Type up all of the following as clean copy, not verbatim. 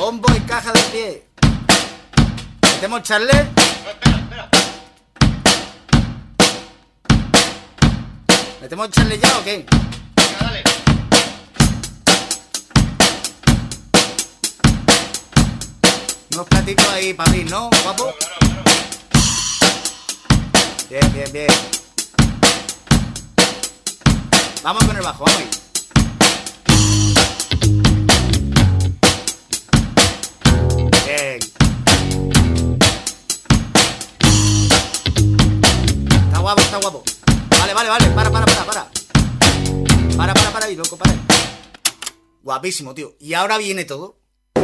Bombo y caja de pie. ¿Metemos charle? Espera. ¿Metemos charle ya o qué? Venga, dale. Unos platitos ahí para mí, ¿no, guapo? Bien. Vamos con el bajo, vamos ahí. Bien. Está guapo. Vale. Para ahí, loco, para ahí. Guapísimo, tío. Y ahora viene todo.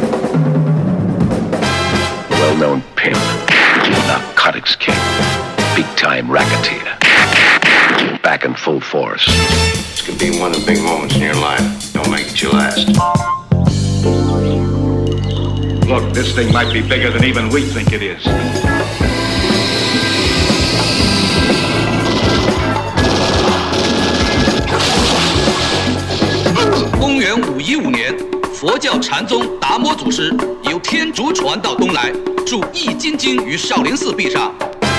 Well-known pimp, narcotics king, big-time racketeer, back in full force. This could be one of the big moments in your life. Don't make it your last. Look, this thing might be bigger than even we think it is. 公元515年，佛教禅宗达摩祖师由天竺传到东来，著《易筋经》于少林寺壁上。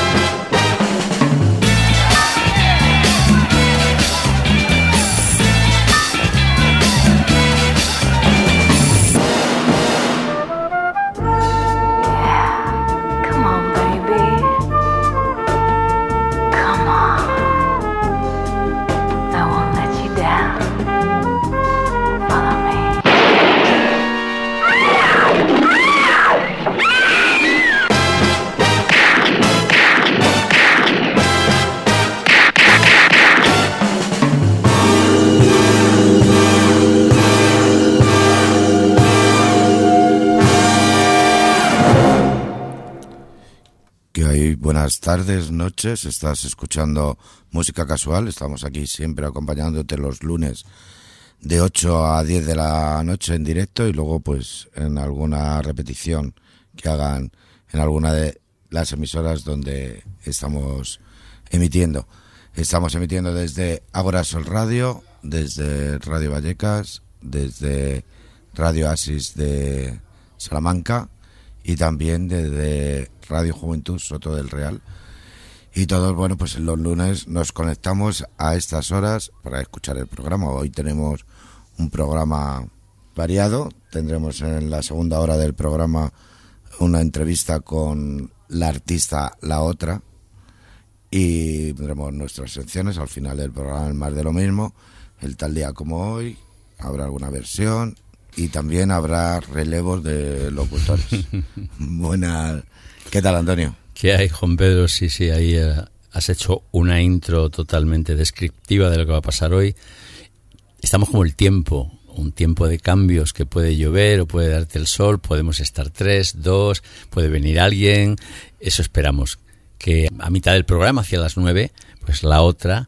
Buenas tardes, noches, estás escuchando Música Casual, estamos aquí siempre acompañándote los lunes de 8 a 10 de la noche en directo y luego pues en alguna repetición que hagan en alguna de las emisoras donde estamos emitiendo. Estamos emitiendo desde Ágora Sol Radio, desde Radio Vallecas, desde Radio Asis de Salamanca y también desde Radio Juventud Soto del Real. Y todos, bueno, pues los lunes nos conectamos a estas horas para escuchar el programa. Hoy tenemos un programa variado. Tendremos en la segunda hora del programa una entrevista con la artista La Otra. Y tendremos nuestras secciones al final del programa, el más de lo mismo. El tal día como hoy, habrá alguna versión y también habrá relevos de locutores. Buenas. ¿Qué tal, Antonio? ¿Qué hay, Juan Pedro? Sí, ahí has hecho una intro totalmente descriptiva de lo que va a pasar hoy. Estamos como el tiempo, un tiempo de cambios, que puede llover o puede darte el sol, podemos estar 3, 2, puede venir alguien. Eso esperamos, que a mitad del programa, hacia las 9, pues la otra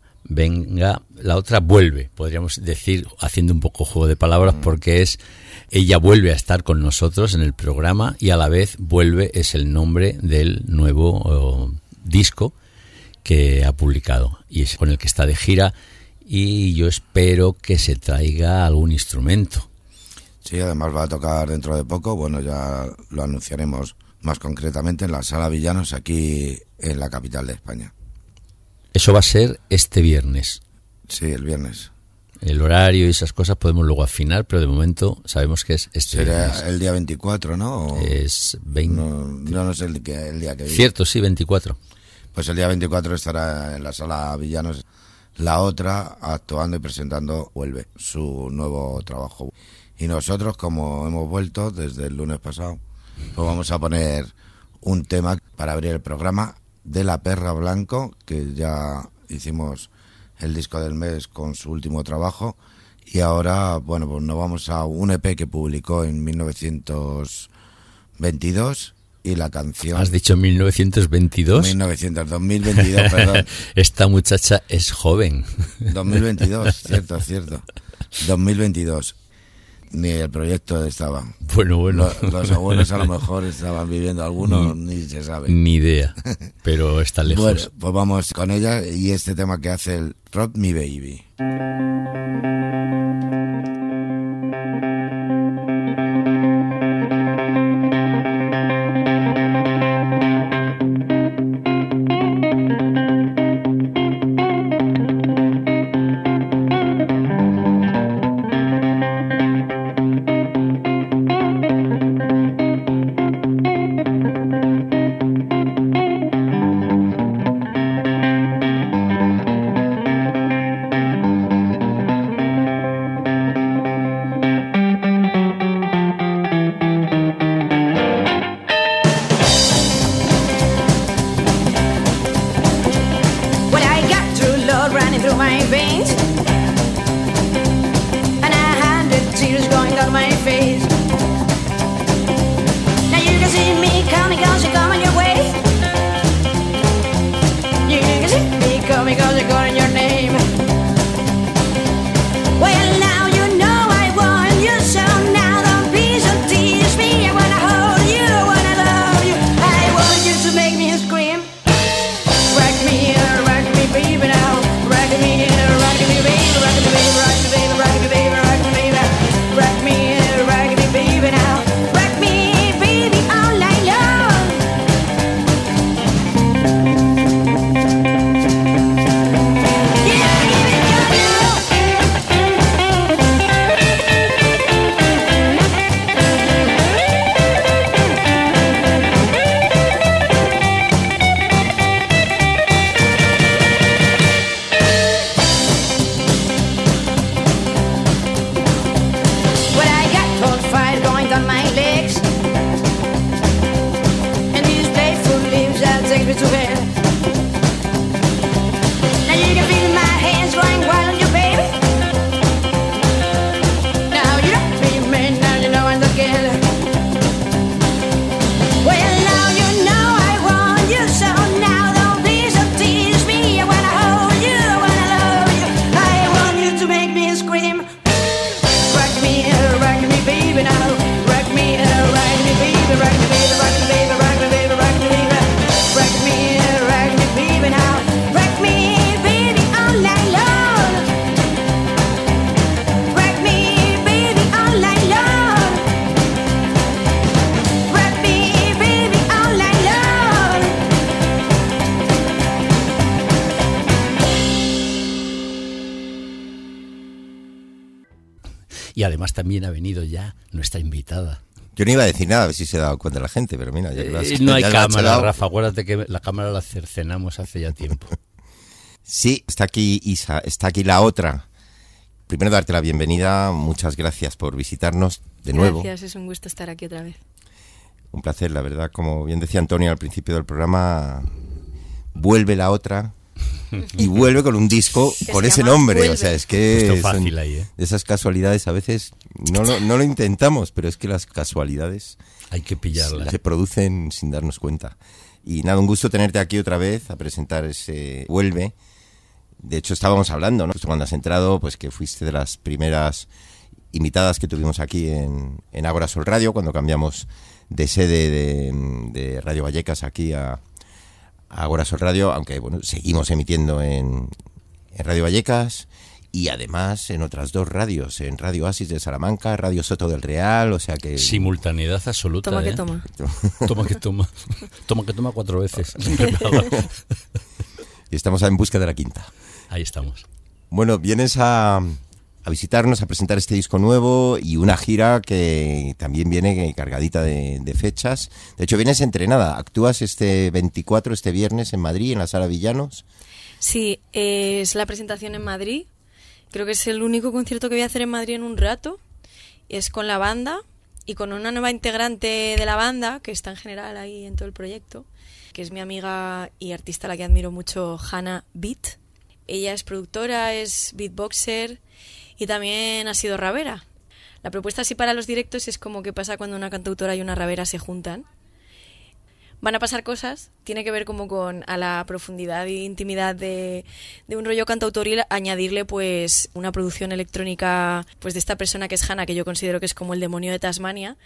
vuelve, podríamos decir, haciendo un poco juego de palabras, porque ella vuelve a estar con nosotros en el programa y a la vez vuelve, es el nombre del nuevo disco que ha publicado y es con el que está de gira, y yo espero que se traiga algún instrumento. Sí, además va a tocar dentro de poco, bueno, ya lo anunciaremos más concretamente en la Sala Villanos, aquí en la capital de España. Eso va a ser este viernes. Sí, el viernes. El horario y esas cosas podemos luego afinar, pero de momento sabemos que es este viernes. Será el día 24, ¿no? ¿O? Es 20... No sé el día que viene. Cierto, sí, 24. Pues el día 24 estará en la Sala Villanos La Otra, actuando y presentando Vuelve, su nuevo trabajo. Y nosotros, como hemos vuelto desde el lunes pasado, pues vamos a poner un tema para abrir el programa de La Perra Blanco, que ya hicimos el disco del mes con su último trabajo, y ahora, bueno, pues nos vamos a un EP que publicó en 1922 y la canción... ¿Has dicho 1922? 2022, perdón. Esta muchacha es joven. 2022, cierto. 2022. Ni el proyecto estaba. Bueno. Los abuelos a lo mejor estaban viviendo algunos, ni se sabe. Ni idea, pero está lejos. Bueno, pues vamos con ella y este tema que hace el Rock Me Baby. Y además también ha venido ya nuestra invitada. Yo no iba a decir nada, a ver si se ha dado cuenta la gente, pero mira... No hay cámara, Rafa, acuérdate que la cámara la cercenamos hace ya tiempo. Sí, está aquí Isa, está aquí la otra. Primero darte la bienvenida, muchas gracias por visitarnos de nuevo. Gracias, es un gusto estar aquí otra vez. Un placer, la verdad, como bien decía Antonio al principio del programa, vuelve la otra y vuelve con un disco con ese nombre. Vuelve. O sea, es que fácil ahí, ¿eh? De esas casualidades a veces no lo intentamos, pero es que las casualidades hay que pillarlas. Se producen sin darnos cuenta. Y nada, un gusto tenerte aquí otra vez a presentar ese Vuelve. De hecho, estábamos hablando, ¿no? Justo cuando has entrado, pues que fuiste de las primeras invitadas que tuvimos aquí en Ágora Sol Radio, cuando cambiamos de sede de Radio Vallecas aquí a Ágora Sol Radio, aunque bueno, seguimos emitiendo en Radio Vallecas y además en otras dos radios, en Radio Oasis de Salamanca, Radio Soto del Real, o sea que... Simultaneidad absoluta. Toma que toma. Toma que toma. Toma que toma 4 veces. Y estamos en busca de la quinta. Ahí estamos. Bueno, vienes a visitarnos, a presentar este disco nuevo y una gira que también viene cargadita de fechas. De hecho, vienes entrenada. Actúas este 24, este viernes, en Madrid, en la Sala Villanos. Sí, es la presentación en Madrid. Creo que es el único concierto que voy a hacer en Madrid en un rato. Es con la banda y con una nueva integrante de la banda, que está en general ahí en todo el proyecto, que es mi amiga y artista a la que admiro mucho, Hannah Beat. Ella es productora, es beatboxer y también ha sido rabera. La propuesta así para los directos es como que pasa cuando una cantautora y una rabera se juntan. Van a pasar cosas, tiene que ver como con a la profundidad e intimidad de un rollo cantautoril, añadirle pues una producción electrónica pues de esta persona que es Hannah, que yo considero que es como el demonio de Tasmania,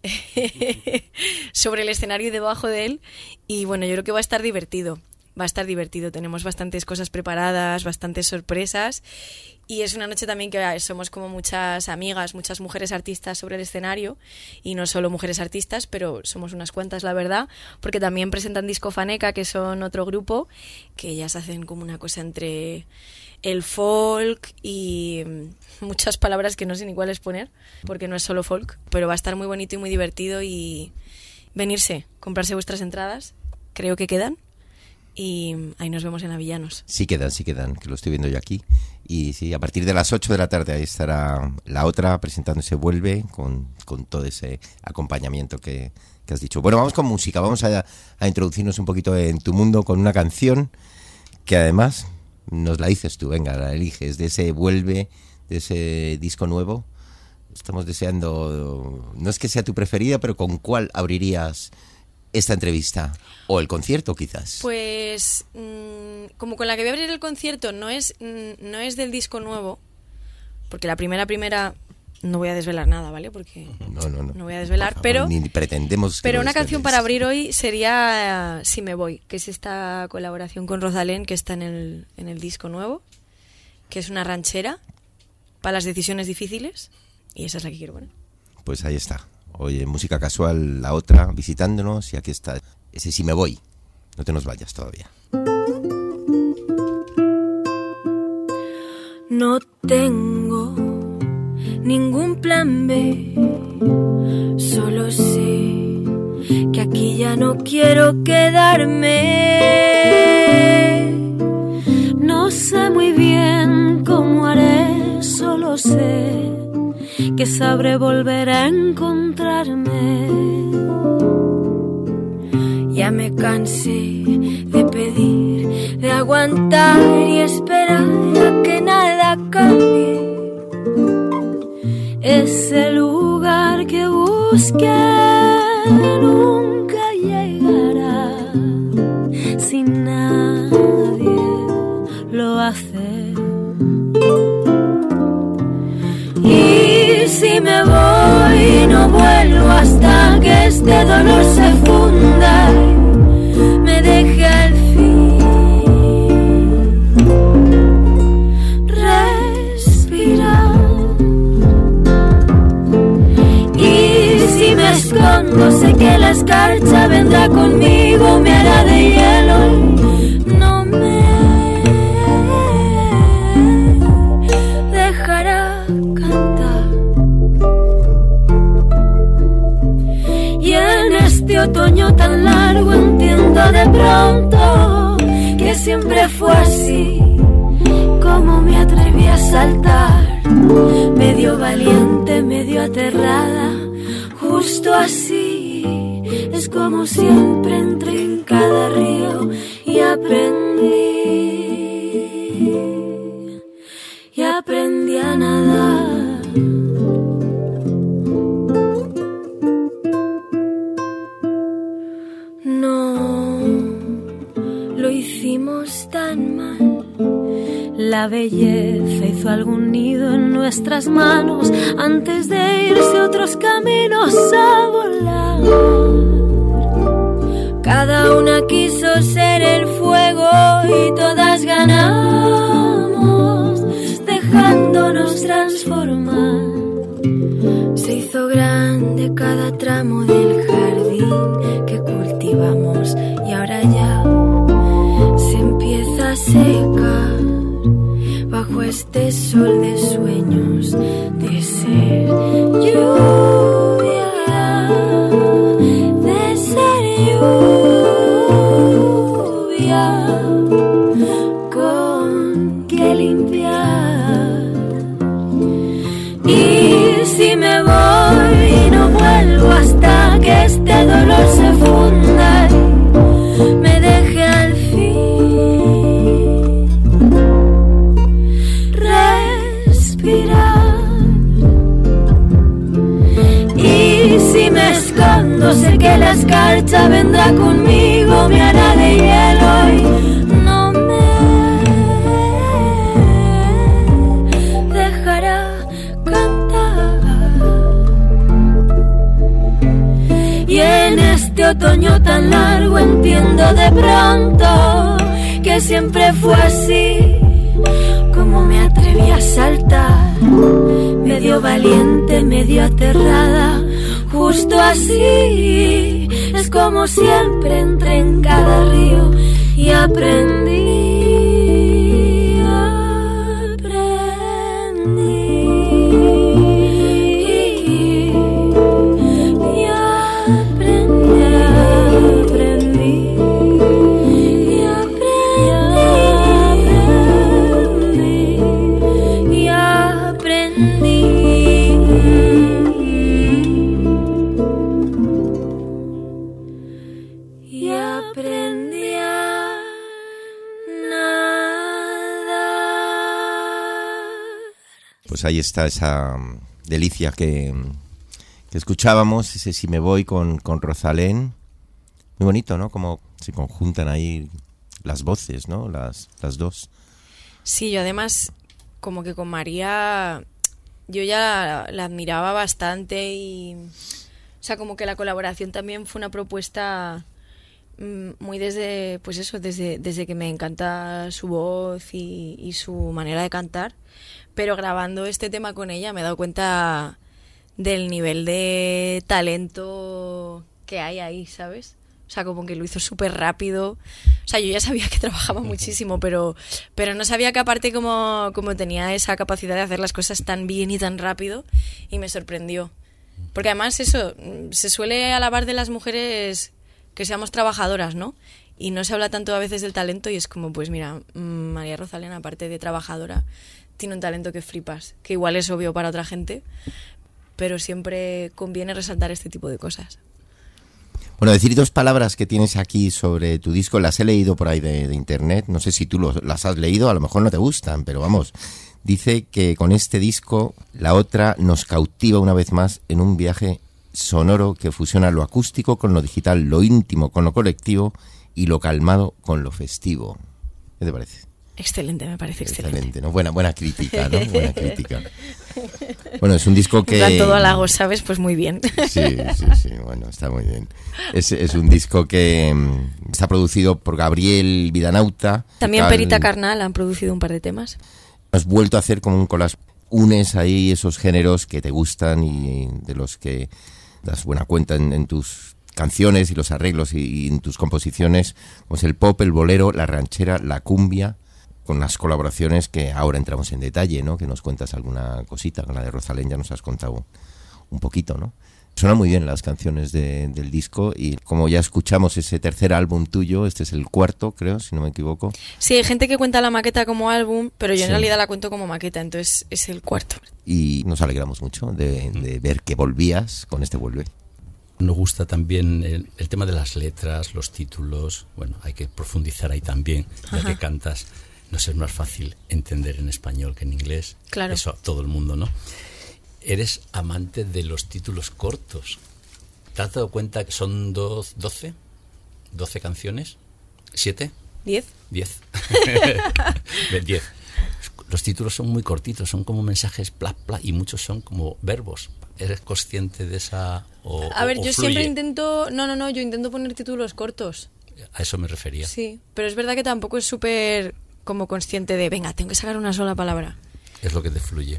sobre el escenario y debajo de él. Y bueno, yo creo que va a estar divertido. Va a estar divertido, tenemos bastantes cosas preparadas, bastantes sorpresas y es una noche también que somos como muchas amigas, muchas mujeres artistas sobre el escenario y no solo mujeres artistas, pero somos unas cuantas la verdad, porque también presentan Disco Faneca, que son otro grupo, que ellas hacen como una cosa entre el folk y muchas palabras que no sé ni cuáles poner, porque no es solo folk, pero va a estar muy bonito y muy divertido y venirse, comprarse vuestras entradas, creo que quedan. Y ahí nos vemos en Avillanos. Sí quedan, que lo estoy viendo yo aquí. Y sí, a partir de las 8 de la tarde ahí estará la otra presentándose Vuelve con todo ese acompañamiento que has dicho. Bueno, vamos con música, vamos a introducirnos un poquito en tu mundo con una canción que además nos la dices tú, venga, la eliges, de ese Vuelve, de ese disco nuevo. Estamos deseando, no es que sea tu preferida, pero ¿con cuál abrirías esta entrevista? O el concierto, quizás. Pues, como con la que voy a abrir el concierto no es del disco nuevo, porque la primera no voy a desvelar nada, ¿vale? Porque no voy a desvelar, favor, pero ni pretendemos. Pero una canción para abrir hoy sería Si me voy, que es esta colaboración con Rosalén que está en el disco nuevo, que es una ranchera para las decisiones difíciles, y esa es la que quiero poner. Pues ahí está. Oye, Música Casual, la otra, visitándonos, y aquí está ese Si me voy. No te nos vayas todavía. No tengo ningún plan B, solo sé que aquí ya no quiero quedarme. No sé muy bien cómo haré, solo sé que sabré volver a encontrarme. Ya me cansé de pedir, de aguantar y esperar a que nada cambie. Ese lugar que busqué nunca llegará si nadie lo hace. Y si me voy no vuelvo hasta que este dolor se funda y me deje al fin respirar. Y si me escondo sé que la escarcha vendrá conmigo, me hará de hielo y no me dejará cantar. siempre fue así, como me atreví a saltar, medio valiente, medio aterrada, justo así, es como siempre entré en cada río y aprendí a nadar. No lo hicimos tan mal. La belleza hizo algún nido en nuestras manos antes de irse otros caminos a volar. Cada una quiso ser el fuego y todas ganamos, dejándonos transformar. Se hizo grande cada tramo del jardín que cultivamos y ahora ya se empieza a secar bajo este sol de sueños de ser lluvia, de ser lluvia con que limpiar. Y si me voy no vuelvo hasta que este dolor se funda y me deje al fin respirar. Y si me escondo sé que la escarcha vendrá conmigo, me hará de hielo y no me dejará cantar. Y en este otoño tan largo entiendo de pronto que siempre fue así, como me atreví a saltar, medio valiente, medio aterrada, justo así, es como siempre entré en cada río y aprendí. Pues ahí está esa delicia que escuchábamos, ese Si me voy con Rosalén. Muy bonito, ¿no? Como se conjuntan ahí las voces, ¿no? Las dos. Sí, yo además, como que con María, yo ya la admiraba bastante y... O sea, como que la colaboración también fue una propuesta muy desde, pues eso, desde que me encanta su voz y su manera de cantar. Pero grabando este tema con ella me he dado cuenta del nivel de talento que hay ahí, ¿sabes? O sea, como que lo hizo súper rápido. O sea, yo ya sabía que trabajaba muchísimo, pero no sabía que aparte como tenía esa capacidad de hacer las cosas tan bien y tan rápido, y me sorprendió. Porque además eso, se suele alabar de las mujeres que seamos trabajadoras, ¿no? Y no se habla tanto a veces del talento y es como, pues mira, María Rosalén, aparte de trabajadora, tiene un talento que flipas, que igual es obvio para otra gente, pero siempre conviene resaltar este tipo de cosas. Bueno, decir dos palabras que tienes aquí sobre tu disco, las he leído por ahí de internet, no sé si tú las has leído, a lo mejor no te gustan, pero vamos, dice que con este disco la otra nos cautiva una vez más en un viaje sonoro que fusiona lo acústico con lo digital, lo íntimo con lo colectivo y lo calmado con lo festivo. ¿Qué te parece? Excelente, me parece excelente. ¿No? Buena crítica, ¿no? Buena crítica. Bueno, es un disco que... Da todo halago, ¿sabes? Pues muy bien. Sí, bueno, está muy bien. Es un disco que está producido por Gabriel Vidanauta. También Perita Carnal han producido un par de temas. Has vuelto a hacer como un collage. Unes ahí esos géneros que te gustan y de los que das buena cuenta en tus canciones y los arreglos y en tus composiciones, como es el pop, el bolero, la ranchera, la cumbia, con unas colaboraciones que ahora entramos en detalle, ¿no? Que nos cuentas alguna cosita. Con la de Rosalén ya nos has contado un poquito, ¿no? Suenan muy bien las canciones del disco y como ya escuchamos ese tercer álbum tuyo, este es el cuarto, creo, si no me equivoco. Sí, hay gente que cuenta la maqueta como álbum, pero yo Sí. en realidad la cuento como maqueta, entonces es el cuarto. Y nos alegramos mucho de ver que volvías con este Vuelve. Nos gusta también el tema de las letras, los títulos. Bueno, hay que profundizar ahí también, ya Ajá. que cantas. No es más fácil entender en español que en inglés. Claro. Eso a todo el mundo, ¿no? Eres amante de los títulos cortos. ¿Te has dado cuenta que son 12 canciones? ¿7? 10. 10. 10. Los títulos son muy cortitos, son como mensajes bla, bla, y muchos son como verbos. ¿Eres consciente de esa A ver, o yo fluye? siempre intento... No, yo intento poner títulos cortos. A eso me refería. Sí, pero es verdad que tampoco es súper como consciente de, venga, tengo que sacar una sola palabra. Es lo que te fluye.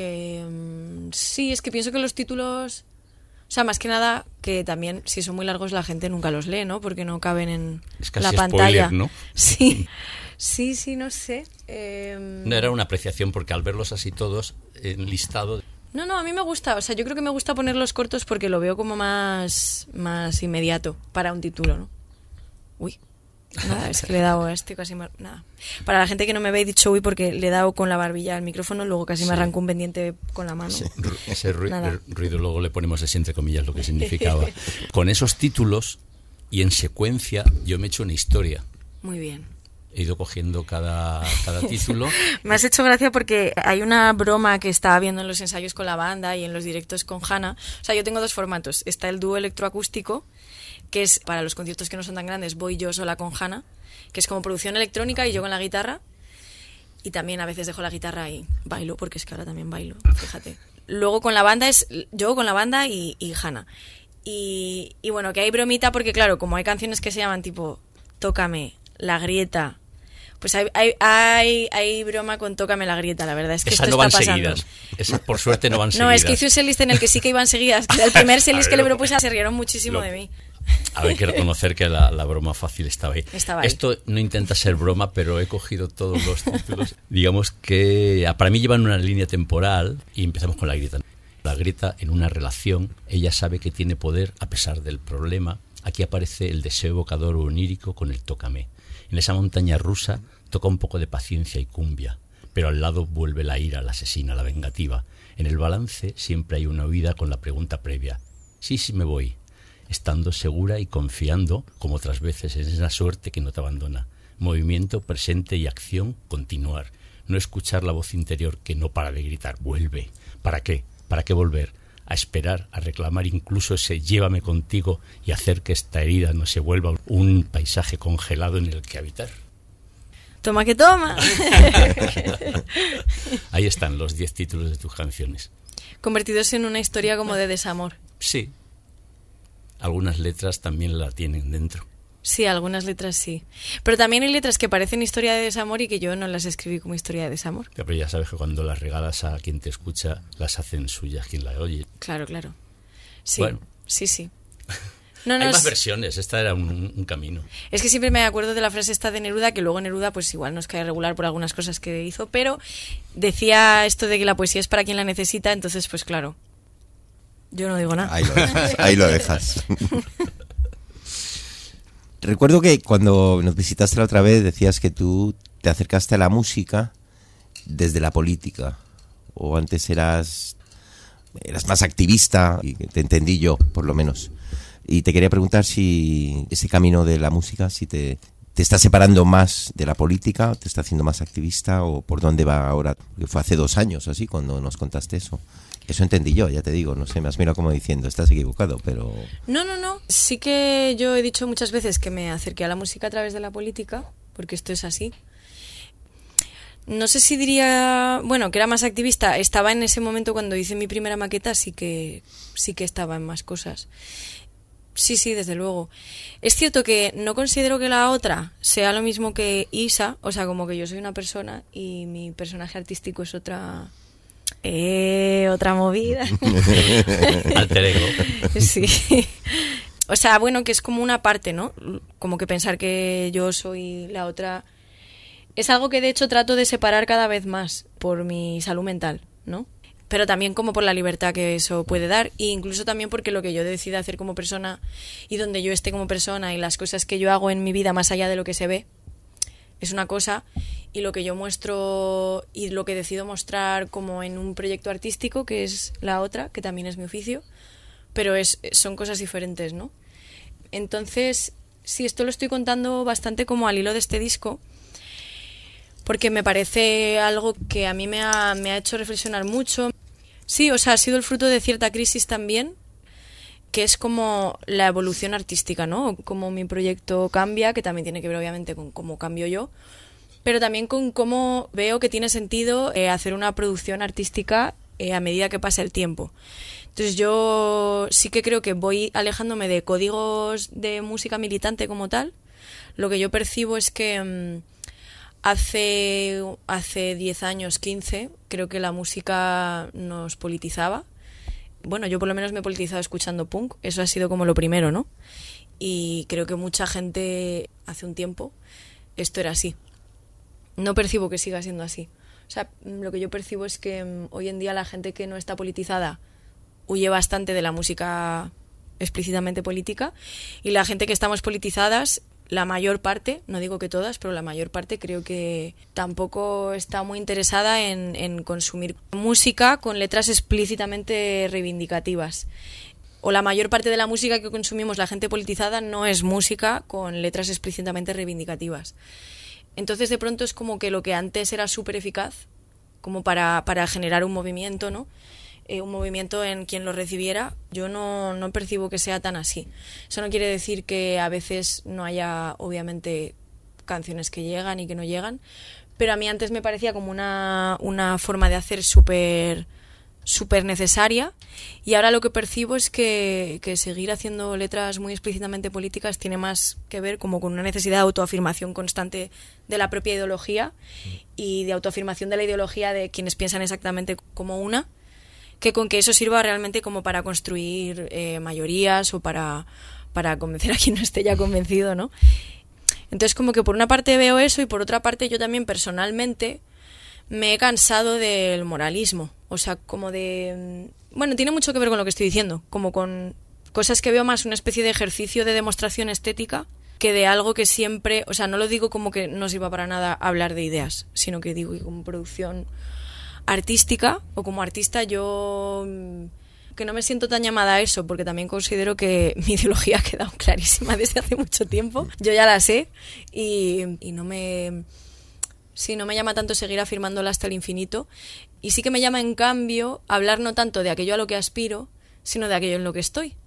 Sí, es que pienso que los títulos... O sea, más que nada, que también, si son muy largos, la gente nunca los lee, ¿no? Porque no caben en Es casi la spoiler, pantalla. ¿no? Sí, sí, no sé. No era una apreciación porque al verlos así todos enlistados... No, a mí me gusta. O sea, yo creo que me gusta ponerlos cortos porque lo veo como más inmediato para un título, ¿no? Uy. Nada, es que le he dado, estoy casi... Nada. Para la gente que no me ve, he dicho uy porque le he dado con la barbilla al micrófono, luego casi me arrancó un pendiente con la mano. Sí, ese Nada. ruido luego le ponemos así entre comillas lo que significaba. Con esos títulos y en secuencia yo me he hecho una historia. Muy bien. He ido cogiendo cada título. Me has hecho gracia porque hay una broma que estaba viendo en los ensayos con la banda y en los directos con Hanna. O sea, yo tengo dos formatos. Está el dúo electroacústico, que es para los conciertos que no son tan grandes, voy yo sola con Hanna, que es como producción electrónica y yo con la guitarra. Y también a veces dejo la guitarra y bailo, porque es que ahora también bailo, fíjate. Luego con la banda es yo con la banda y Hanna. Y bueno, que hay bromita porque claro, como hay canciones que se llaman tipo Tócame, La Grieta... Pues hay broma con Tócame la grieta, la verdad es que Esas esto no está van pasando. seguidas. Esas por suerte no van seguidas. No, es que hice un setlist en el que sí que iban seguidas. Que el primer setlist que le propuse se rieron muchísimo de mí. Hay que reconocer que la broma fácil estaba ahí. Estaba ahí. Esto no intenta ser broma, pero he cogido todos los títulos. Digamos que para mí llevan una línea temporal y empezamos con la grieta. La grieta en una relación, ella sabe que tiene poder a pesar del problema. Aquí aparece el deseo evocador o onírico con el tócame. En esa montaña rusa toca un poco de paciencia y cumbia, pero al lado vuelve la ira, la asesina, la vengativa. En el balance siempre hay una huida con la pregunta previa. Sí, me voy, estando segura y confiando, como otras veces, en esa suerte que no te abandona. Movimiento, presente y acción, continuar. No escuchar la voz interior que no para de gritar, vuelve. ¿Para qué? ¿Para qué volver? A esperar, a reclamar incluso ese llévame contigo y hacer que esta herida no se vuelva un paisaje congelado en el que habitar. Toma que toma. Ahí están los 10 títulos de tus canciones. Convertidos en una historia como de desamor. Sí. Algunas letras también la tienen dentro. Sí, algunas letras sí. Pero también hay letras que parecen historia de desamor y que yo no las escribí como historia de desamor. Pero ya sabes que cuando las regalas a quien te escucha, las hacen suyas quien la oye. Claro. Sí, bueno. sí. No, hay más versiones, esta era un camino. Es que siempre me acuerdo de la frase esta de Neruda, que luego Neruda pues igual nos cae regular por algunas cosas que hizo, pero decía esto de que la poesía es para quien la necesita, entonces pues claro, yo no digo nada. Ahí lo dejas. Recuerdo que cuando nos visitaste la otra vez decías que tú te acercaste a la música desde la política, o antes eras más activista, y te entendí yo, por lo menos. Y te quería preguntar si ese camino de la música, si te está separando más de la política, te está haciendo más activista, o por dónde va ahora, porque fue hace 2 años así cuando nos contaste eso. Eso entendí yo, ya te digo, no sé, me has mirado como diciendo, estás equivocado, pero... No. Sí que yo he dicho muchas veces que me acerqué a la música a través de la política, porque esto es así. No sé si diría, bueno, que era más activista. Estaba en ese momento cuando hice mi primera maqueta, sí que estaba en más cosas. Sí, desde luego. Es cierto que no considero que la otra sea lo mismo que Isa, o sea, como que yo soy una persona y mi personaje artístico es otra movida. Alter ego. Sí. O sea, bueno, que es como una parte, ¿no? Como que pensar que yo soy la otra... Es algo que de hecho trato de separar cada vez más por mi salud mental, ¿no? pero también como por la libertad que eso puede dar, e incluso también porque lo que yo decida hacer como persona y donde yo esté como persona y las cosas que yo hago en mi vida más allá de lo que se ve es una cosa, y lo que yo muestro y lo que decido mostrar como en un proyecto artístico, que es la otra, que también es mi oficio, pero son cosas diferentes, ¿no? Entonces, sí, esto lo estoy contando bastante como al hilo de este disco, porque me parece algo que a mí me ha hecho reflexionar mucho. Sí, o sea, ha sido el fruto de cierta crisis también, que es como la evolución artística, ¿no? Como mi proyecto cambia, que también tiene que ver obviamente con cómo cambio yo, pero también con cómo veo que tiene sentido hacer una producción artística a medida que pasa el tiempo. Entonces yo sí que creo que voy alejándome de códigos de música militante como tal. Lo que yo percibo es que hace 10 años, 15, creo que la música nos politizaba. Bueno, yo por lo menos me he politizado escuchando punk, eso ha sido como lo primero, ¿no? Y creo que mucha gente hace un tiempo esto era así. No percibo que siga siendo así. O sea, lo que yo percibo es que hoy en día la gente que no está politizada huye bastante de la música explícitamente política, y la gente que estamos politizadas, la mayor parte, no digo que todas, pero la mayor parte creo que tampoco está muy interesada en consumir música con letras explícitamente reivindicativas. O la mayor parte de la música que consumimos la gente politizada no es música con letras explícitamente reivindicativas. Entonces de pronto es como que lo que antes era súper eficaz, como para generar un movimiento, ¿no? Un movimiento en quien lo recibiera, yo no percibo que sea tan así. Eso no quiere decir que a veces no haya, obviamente, canciones que llegan y que no llegan, pero a mí antes me parecía como una forma de hacer súper necesaria, y ahora lo que percibo es que seguir haciendo letras muy explícitamente políticas tiene más que ver como con una necesidad de autoafirmación constante de la propia ideología y de autoafirmación de la ideología de quienes piensan exactamente como una, que con que eso sirva realmente como para construir mayorías o para convencer a quien no esté ya convencido, ¿no? Entonces como que por una parte veo eso, y por otra parte yo también personalmente me he cansado del moralismo, o sea, como de... Bueno, tiene mucho que ver con lo que estoy diciendo, como con cosas que veo más una especie de ejercicio de demostración estética que de algo que siempre... O sea, no lo digo como que no sirva para nada hablar de ideas, sino que digo que como producción artística o como artista yo que no me siento tan llamada a eso, porque también considero que mi ideología ha quedado clarísima desde hace mucho tiempo, yo ya la sé, y no me llama tanto seguir afirmándola hasta el infinito, y sí que me llama en cambio hablar no tanto de aquello a lo que aspiro, sino de aquello en lo que estoy,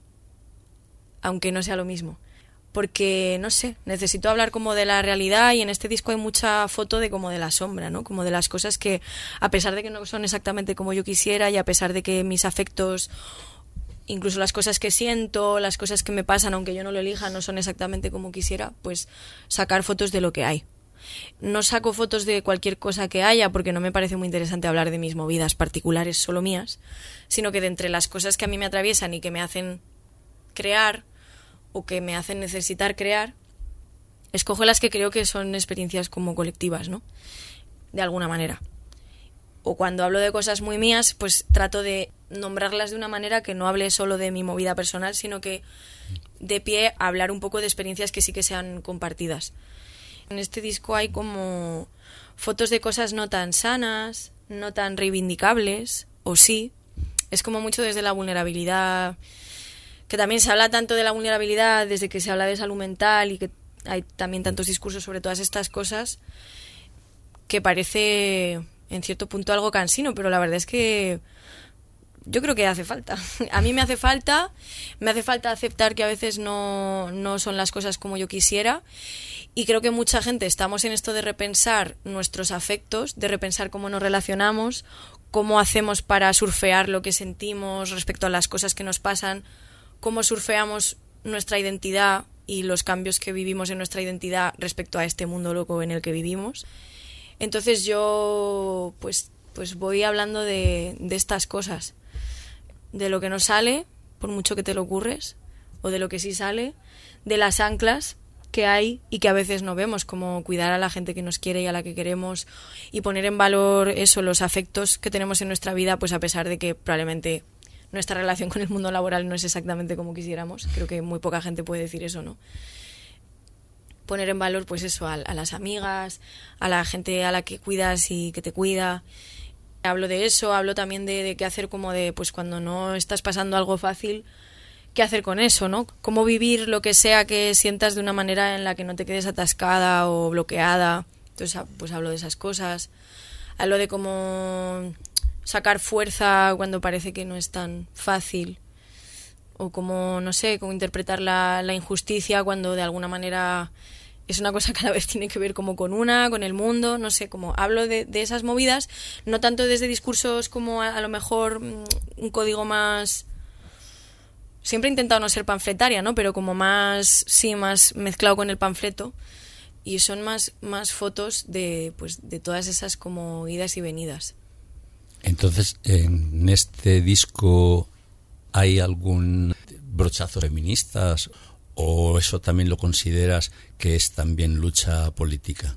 aunque no sea lo mismo. Porque, no sé, necesito hablar como de la realidad, y en este disco hay mucha foto de como de la sombra, ¿no? Como de las cosas que, a pesar de que no son exactamente como yo quisiera, y a pesar de que mis afectos, incluso las cosas que siento, las cosas que me pasan, aunque yo no lo elija, no son exactamente como quisiera, pues sacar fotos de lo que hay. No saco fotos de cualquier cosa que haya, porque no me parece muy interesante hablar de mis movidas particulares, solo mías, sino que de entre las cosas que a mí me atraviesan y que me hacen crear, o que me hacen necesitar crear, escojo las que creo que son experiencias como colectivas, ¿no? De alguna manera. O cuando hablo de cosas muy mías, pues trato de nombrarlas de una manera que no hable solo de mi movida personal, sino que de pie hablar un poco de experiencias que sí que sean compartidas. En este disco hay como fotos de cosas no tan sanas, no tan reivindicables, o sí. Es como mucho desde la vulnerabilidad, que también se habla tanto de la vulnerabilidad desde que se habla de salud mental, y que hay también tantos discursos sobre todas estas cosas, que parece en cierto punto algo cansino, pero la verdad es que yo creo que hace falta. A mí me hace falta aceptar que a veces no son las cosas como yo quisiera, y creo que mucha gente estamos en esto de repensar nuestros afectos, de repensar cómo nos relacionamos, cómo hacemos para surfear lo que sentimos respecto a las cosas que nos pasan, cómo surfeamos nuestra identidad y los cambios que vivimos en nuestra identidad respecto a este mundo loco en el que vivimos. Entonces yo pues voy hablando de estas cosas, de lo que no sale, por mucho que te lo ocurres, o de lo que sí sale, de las anclas que hay y que a veces no vemos, como cuidar a la gente que nos quiere y a la que queremos, y poner en valor eso, los afectos que tenemos en nuestra vida, pues a pesar de que probablemente nuestra relación con el mundo laboral no es exactamente como quisiéramos. Creo que muy poca gente puede decir eso, ¿no? Poner en valor, pues eso, a las amigas, a la gente a la que cuidas y que te cuida. Hablo de eso, hablo también de qué hacer, como de, pues cuando no estás pasando algo fácil, qué hacer con eso, ¿no? Cómo vivir lo que sea que sientas de una manera en la que no te quedes atascada o bloqueada. Entonces, pues hablo de esas cosas. Hablo de cómo sacar fuerza cuando parece que no es tan fácil. O cómo, no sé, cómo interpretar la injusticia cuando de alguna manera es una cosa que a la vez tiene que ver como con el mundo, no sé, como hablo de esas movidas, no tanto desde discursos como a lo mejor un código más... Siempre he intentado no ser panfletaria, ¿no? Pero como más mezclado con el panfleto, y son más fotos de todas esas como idas y venidas. Entonces, en este disco ¿hay algún brochazo feministas o eso también lo consideras que es también lucha política?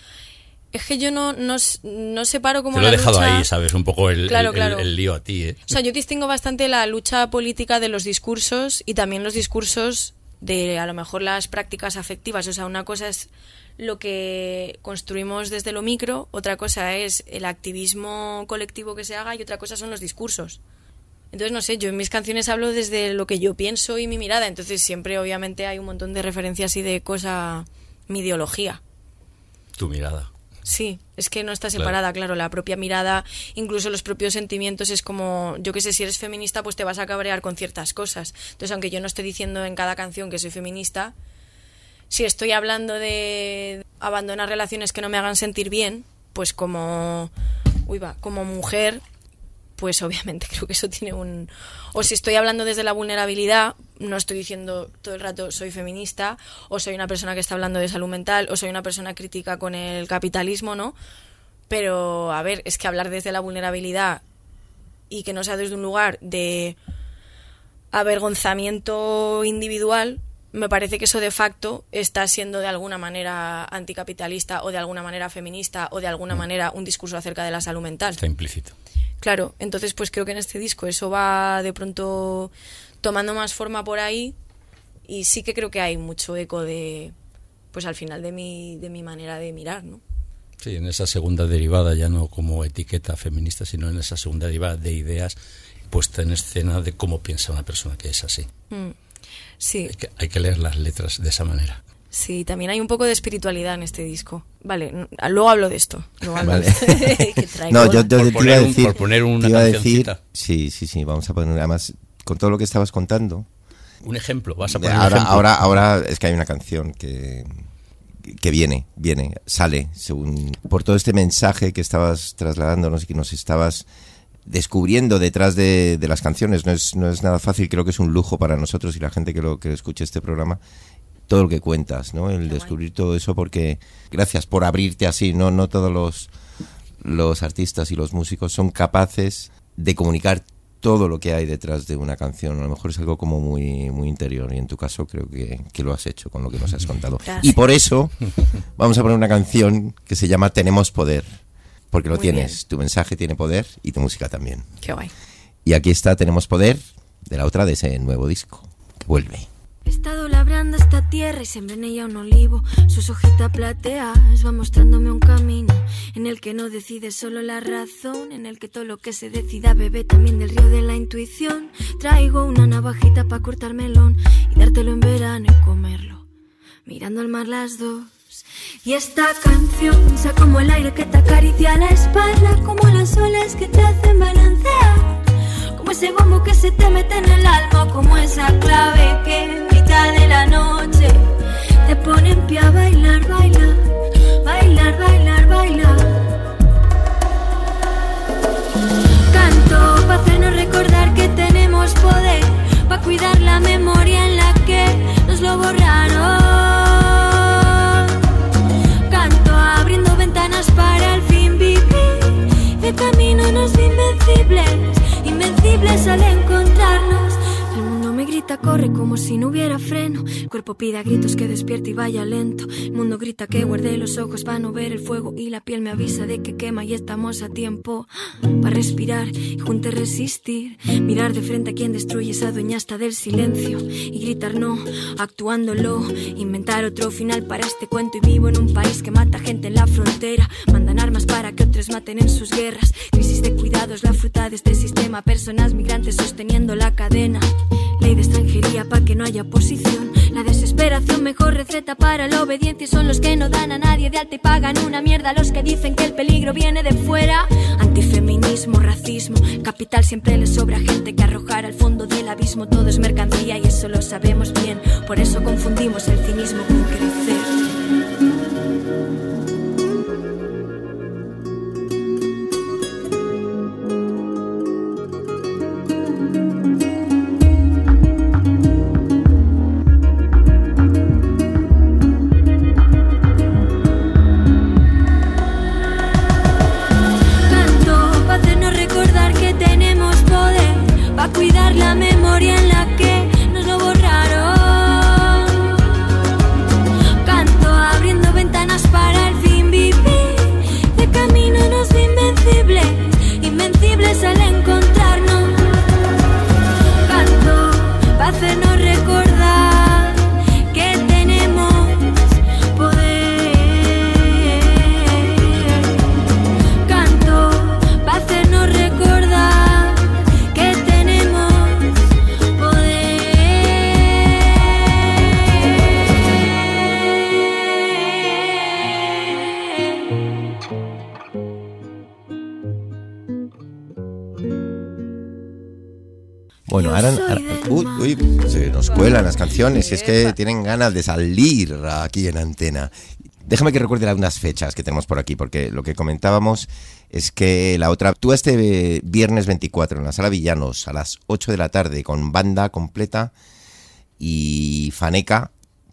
Es que yo no separo como la lucha... Te lo he dejado lucha... ahí, ¿sabes? Un poco el lío a ti, ¿eh? O sea, yo distingo bastante la lucha política de los discursos y también los discursos de, a lo mejor, las prácticas afectivas. O sea, una cosa es lo que construimos desde lo micro, otra cosa es el activismo colectivo que se haga y otra cosa son los discursos. Entonces, no sé, yo en mis canciones hablo desde lo que yo pienso y mi mirada, entonces siempre obviamente hay un montón de referencias y de cosa, mi ideología. Tu mirada. Sí, es que no está separada, claro, la propia mirada, incluso los propios sentimientos, es como, yo qué sé, si eres feminista pues te vas a cabrear con ciertas cosas. Entonces, aunque yo no esté diciendo en cada canción que soy feminista, si estoy hablando de abandonar relaciones que no me hagan sentir bien, pues como mujer, pues obviamente creo que eso tiene un... O si estoy hablando desde la vulnerabilidad, no estoy diciendo todo el rato soy feminista, o soy una persona que está hablando de salud mental, o soy una persona crítica con el capitalismo, ¿no? Pero, a ver, es que hablar desde la vulnerabilidad y que no sea desde un lugar de avergonzamiento individual, me parece que eso de facto está siendo de alguna manera anticapitalista o de alguna manera feminista o de alguna manera un discurso acerca de la salud mental. Está implícito. Claro, entonces pues creo que en este disco eso va de pronto tomando más forma por ahí y sí que creo que hay mucho eco de, pues al final de mi manera de mirar, ¿no? Sí, en esa segunda derivada, ya no como etiqueta feminista, sino en esa segunda derivada de ideas puesta en escena de cómo piensa una persona que es así. Sí. Hay que leer las letras de esa manera. Sí, también hay un poco de espiritualidad en este disco. Vale, luego hablo de esto. Vale. No, yo te iba a decir... Por poner una cancioncita. Sí, vamos a poner, además, con todo lo que estabas contando... Un ejemplo, vas a poner un ejemplo. Ahora es que hay una canción que sale, según por todo este mensaje que estabas trasladándonos y que nos estabas descubriendo detrás de las canciones. No es nada fácil, creo que es un lujo para nosotros y la gente que escuche este programa, todo lo que cuentas, ¿no? El descubrir todo eso, porque gracias por abrirte así, no todos los artistas y los músicos son capaces de comunicar todo lo que hay detrás de una canción. A lo mejor es algo como muy, muy interior y en tu caso creo que lo has hecho con lo que nos has contado. Gracias. Y por eso vamos a poner una canción que se llama Tenemos Poder, porque lo muy tienes, bien. Tu mensaje tiene poder y tu música también. Qué guay. Y aquí está Tenemos Poder, de la otra de ese nuevo disco, que vuelve. He estado labrando esta tierra y sembré en ella un olivo. Sus hojitas plateas van mostrándome un camino en el que no decide solo la razón, en el que todo lo que se decida bebe también del río de la intuición. Traigo una navajita pa' cortar melón y dártelo en verano y comerlo, mirando al mar las dos. Y esta canción sea como el aire que te acaricia la espalda, como las olas que te hacen balancear, como ese bombo que se te mete en el alma, como esa clave que en mitad de la noche te pone en pie a bailar, bailar, bailar, bailar, bailar. Canto pa' hacernos recordar que tenemos poder, pa' cuidar la memoria en la que nos lo borraron. Canto abriendo ventanas para al fin vivir, de camino nos invencibles al encontrarnos. El mundo me grita grita, corre como si no hubiera freno. El cuerpo pide a gritos que despierte y vaya lento. El mundo grita que guarde los ojos para no ver el fuego. Y la piel me avisa de que quema y estamos a tiempo para respirar y juntos resistir. Mirar de frente a quien destruye, se adueña hasta del silencio. Y gritar no, actuándolo. Inventar otro final para este cuento. Y vivo en un país que mata gente en la frontera. Mandan armas para que otros maten en sus guerras. Crisis de cuidados, la fruta de este sistema. Personas migrantes sosteniendo la cadena. Ley de extranjería para que no haya oposición. La desesperación, mejor receta para la obediencia. Y son los que no dan a nadie de alta y pagan una mierda. Los que dicen que el peligro viene de fuera. Antifeminismo, racismo. Capital siempre le sobra gente que arrojar al fondo del abismo. Todo es mercancía y eso lo sabemos bien. Por eso confundimos el cinismo con crecer. Cuidar la memoria en la que nos lo borraron. Canto abriendo ventanas para al fin vivir. De camino nos vi invencibles, invencibles al encontrarnos. Canto para hacernos recordar que tenemos poder. Canto para hacernos recordar. Bueno, ahora se nos cuelan las canciones y es que tienen ganas de salir aquí en antena. Déjame que recuerde algunas fechas que tenemos por aquí, porque lo que comentábamos es que la otra... Tú este viernes 24 en la Sala Villanos a las 8 de la tarde con banda completa y Faneca,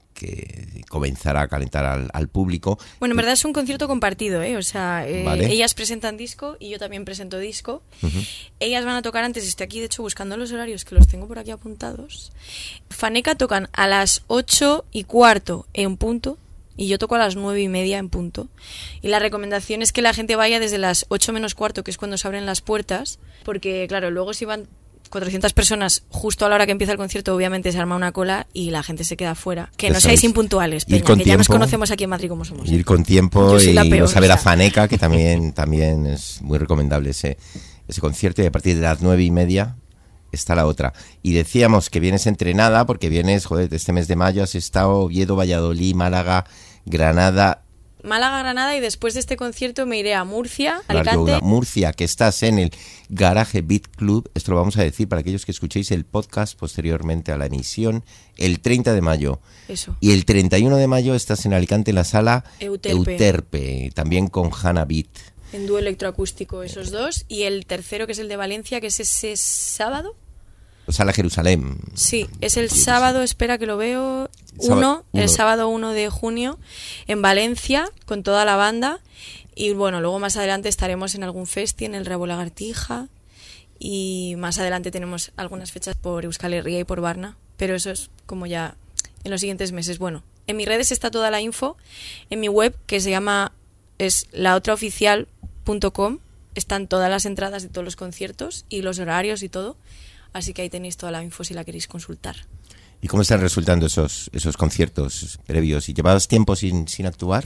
que comenzará a calentar al público. Bueno, en verdad es un concierto compartido, ¿eh? O sea, vale. Ellas presentan disco y yo también presento disco. Uh-huh. Ellas van a tocar antes, estoy aquí de hecho buscando los horarios que los tengo por aquí apuntados. Faneca tocan a las 8:15 en punto y yo toco a las 9:30 en punto. Y la recomendación es que la gente vaya desde las 8:15, que es cuando se abren las puertas, porque claro, luego si van 400 personas justo a la hora que empieza el concierto, obviamente se arma una cola y la gente se queda fuera. Que no seáis impuntuales, Peña, que ya nos conocemos aquí en Madrid como somos. Ir con tiempo y vamos a ver a Faneca, que también es muy recomendable ese concierto, y a partir de las 9:30 está la otra. Y decíamos que vienes entrenada porque vienes, de este mes de mayo has estado Oviedo, Valladolid, Málaga, Granada... Granada, y después de este concierto me iré a Murcia, Alicante. Murcia, que estás en el Garage Beat Club, esto lo vamos a decir para aquellos que escuchéis el podcast posteriormente a la emisión, el 30 de mayo. Eso. Y el 31 de mayo estás en Alicante en la sala Euterpe, también con Hannah Beat. En dúo electroacústico esos dos, y el tercero que es el de Valencia, que es ese sábado. Sala Jerusalén. Sí, es el sábado, espera que lo veo, el sábado 1 de junio en Valencia con toda la banda, y bueno, luego más adelante estaremos en algún festi en el Rabo Lagartija, y más adelante tenemos algunas fechas por Euskal Herria y por Varna, pero eso es como ya en los siguientes meses. Bueno, en mis redes está toda la info, en mi web que es laotraoficial.com, están todas las entradas de todos los conciertos y los horarios y todo. Así que ahí tenéis toda la info si la queréis consultar. ¿Y cómo están resultando esos conciertos previos? ¿Y llevabas tiempo sin actuar?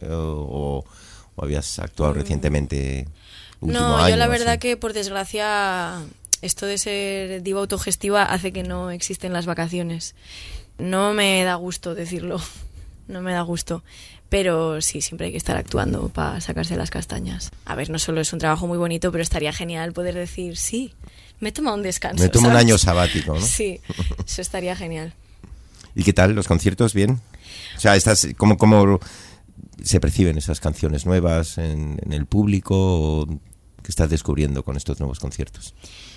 ¿O habías actuado recientemente? No, yo la verdad que por desgracia esto de ser diva autogestiva hace que no existen las vacaciones. No me da gusto decirlo, no me da gusto. Pero sí, siempre hay que estar actuando para sacarse las castañas. A ver, no solo es un trabajo muy bonito, pero estaría genial poder decir, sí, me he tomado un descanso. Me tomo un año sabático, ¿no? Sí, eso estaría genial. ¿Y qué tal? ¿Los conciertos bien? O sea, ¿cómo se perciben esas canciones nuevas en el público? ¿Qué estás descubriendo con estos nuevos conciertos?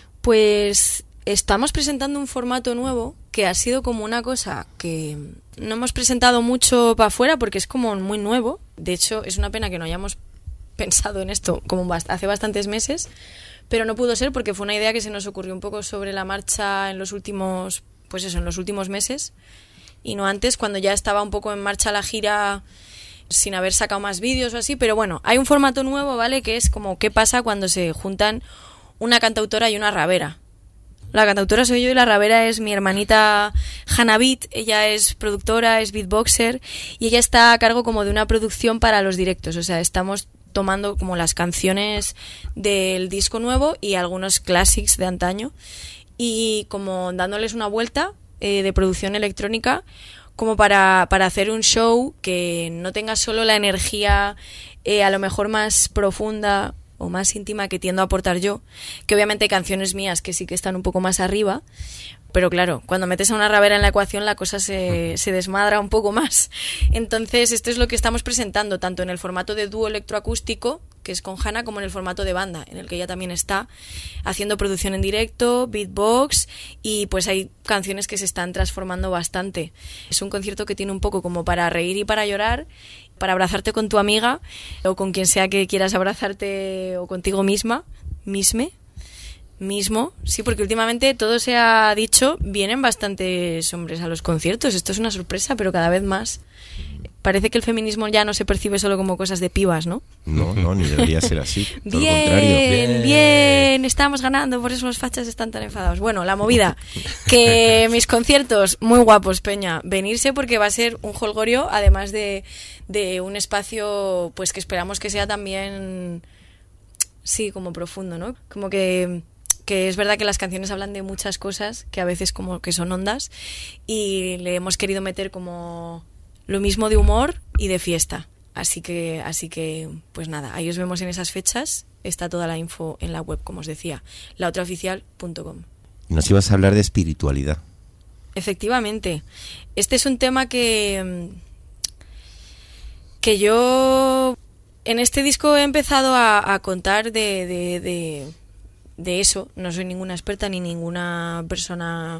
Pues estamos presentando un formato nuevo que ha sido como una cosa que no hemos presentado mucho para afuera porque es como muy nuevo. De hecho, es una pena que no hayamos pensado en esto como hace bastantes meses, pero no pudo ser porque fue una idea que se nos ocurrió un poco sobre la marcha en los últimos pues eso, en los últimos meses y no antes, cuando ya estaba un poco en marcha la gira sin haber sacado más vídeos o así. Pero bueno, hay un formato nuevo, ¿vale? Que es como qué pasa cuando se juntan una cantautora y una rapera. La cantautora soy yo y la rapera es mi hermanita Hannah Beat. Ella es productora, es beatboxer y ella está a cargo como de una producción para los directos. O sea, estamos tomando como las canciones del disco nuevo y algunos classics de antaño y como dándoles una vuelta de producción electrónica como para hacer un show que no tenga solo la energía a lo mejor más profunda o más íntima que tiendo a aportar yo, que obviamente hay canciones mías que sí que están un poco más arriba, pero claro, cuando metes a una rapera en la ecuación la cosa se desmadra un poco más. Entonces esto es lo que estamos presentando, tanto en el formato de dúo electroacústico, que es con Hannah, como en el formato de banda, en el que ella también está haciendo producción en directo, beatbox, y pues hay canciones que se están transformando bastante. Es un concierto que tiene un poco como para reír y para llorar, para abrazarte con tu amiga o con quien sea que quieras abrazarte, o contigo mismo, sí, porque últimamente todo se ha dicho, vienen bastantes hombres a los conciertos, esto es una sorpresa, pero cada vez más. Parece que el feminismo ya no se percibe solo como cosas de pibas, ¿no? No, ni debería ser así. Todo lo Bien, contrario. bien, estamos ganando, por eso los fachas están tan enfadados. Bueno, la movida, que mis conciertos, muy guapos, peña, venirse porque va a ser un jolgorio, además de un espacio pues que esperamos que sea también, sí, como profundo, ¿no? Como que es verdad que las canciones hablan de muchas cosas que a veces como que son hondas y le hemos querido meter como lo mismo de humor y de fiesta. Así que pues nada, ahí os vemos en esas fechas. Está toda la info en la web, como os decía, laotraoficial.com. Nos ibas a hablar de espiritualidad. Efectivamente. Este es un tema que yo en este disco he empezado a contar de eso. No soy ninguna experta ni ninguna persona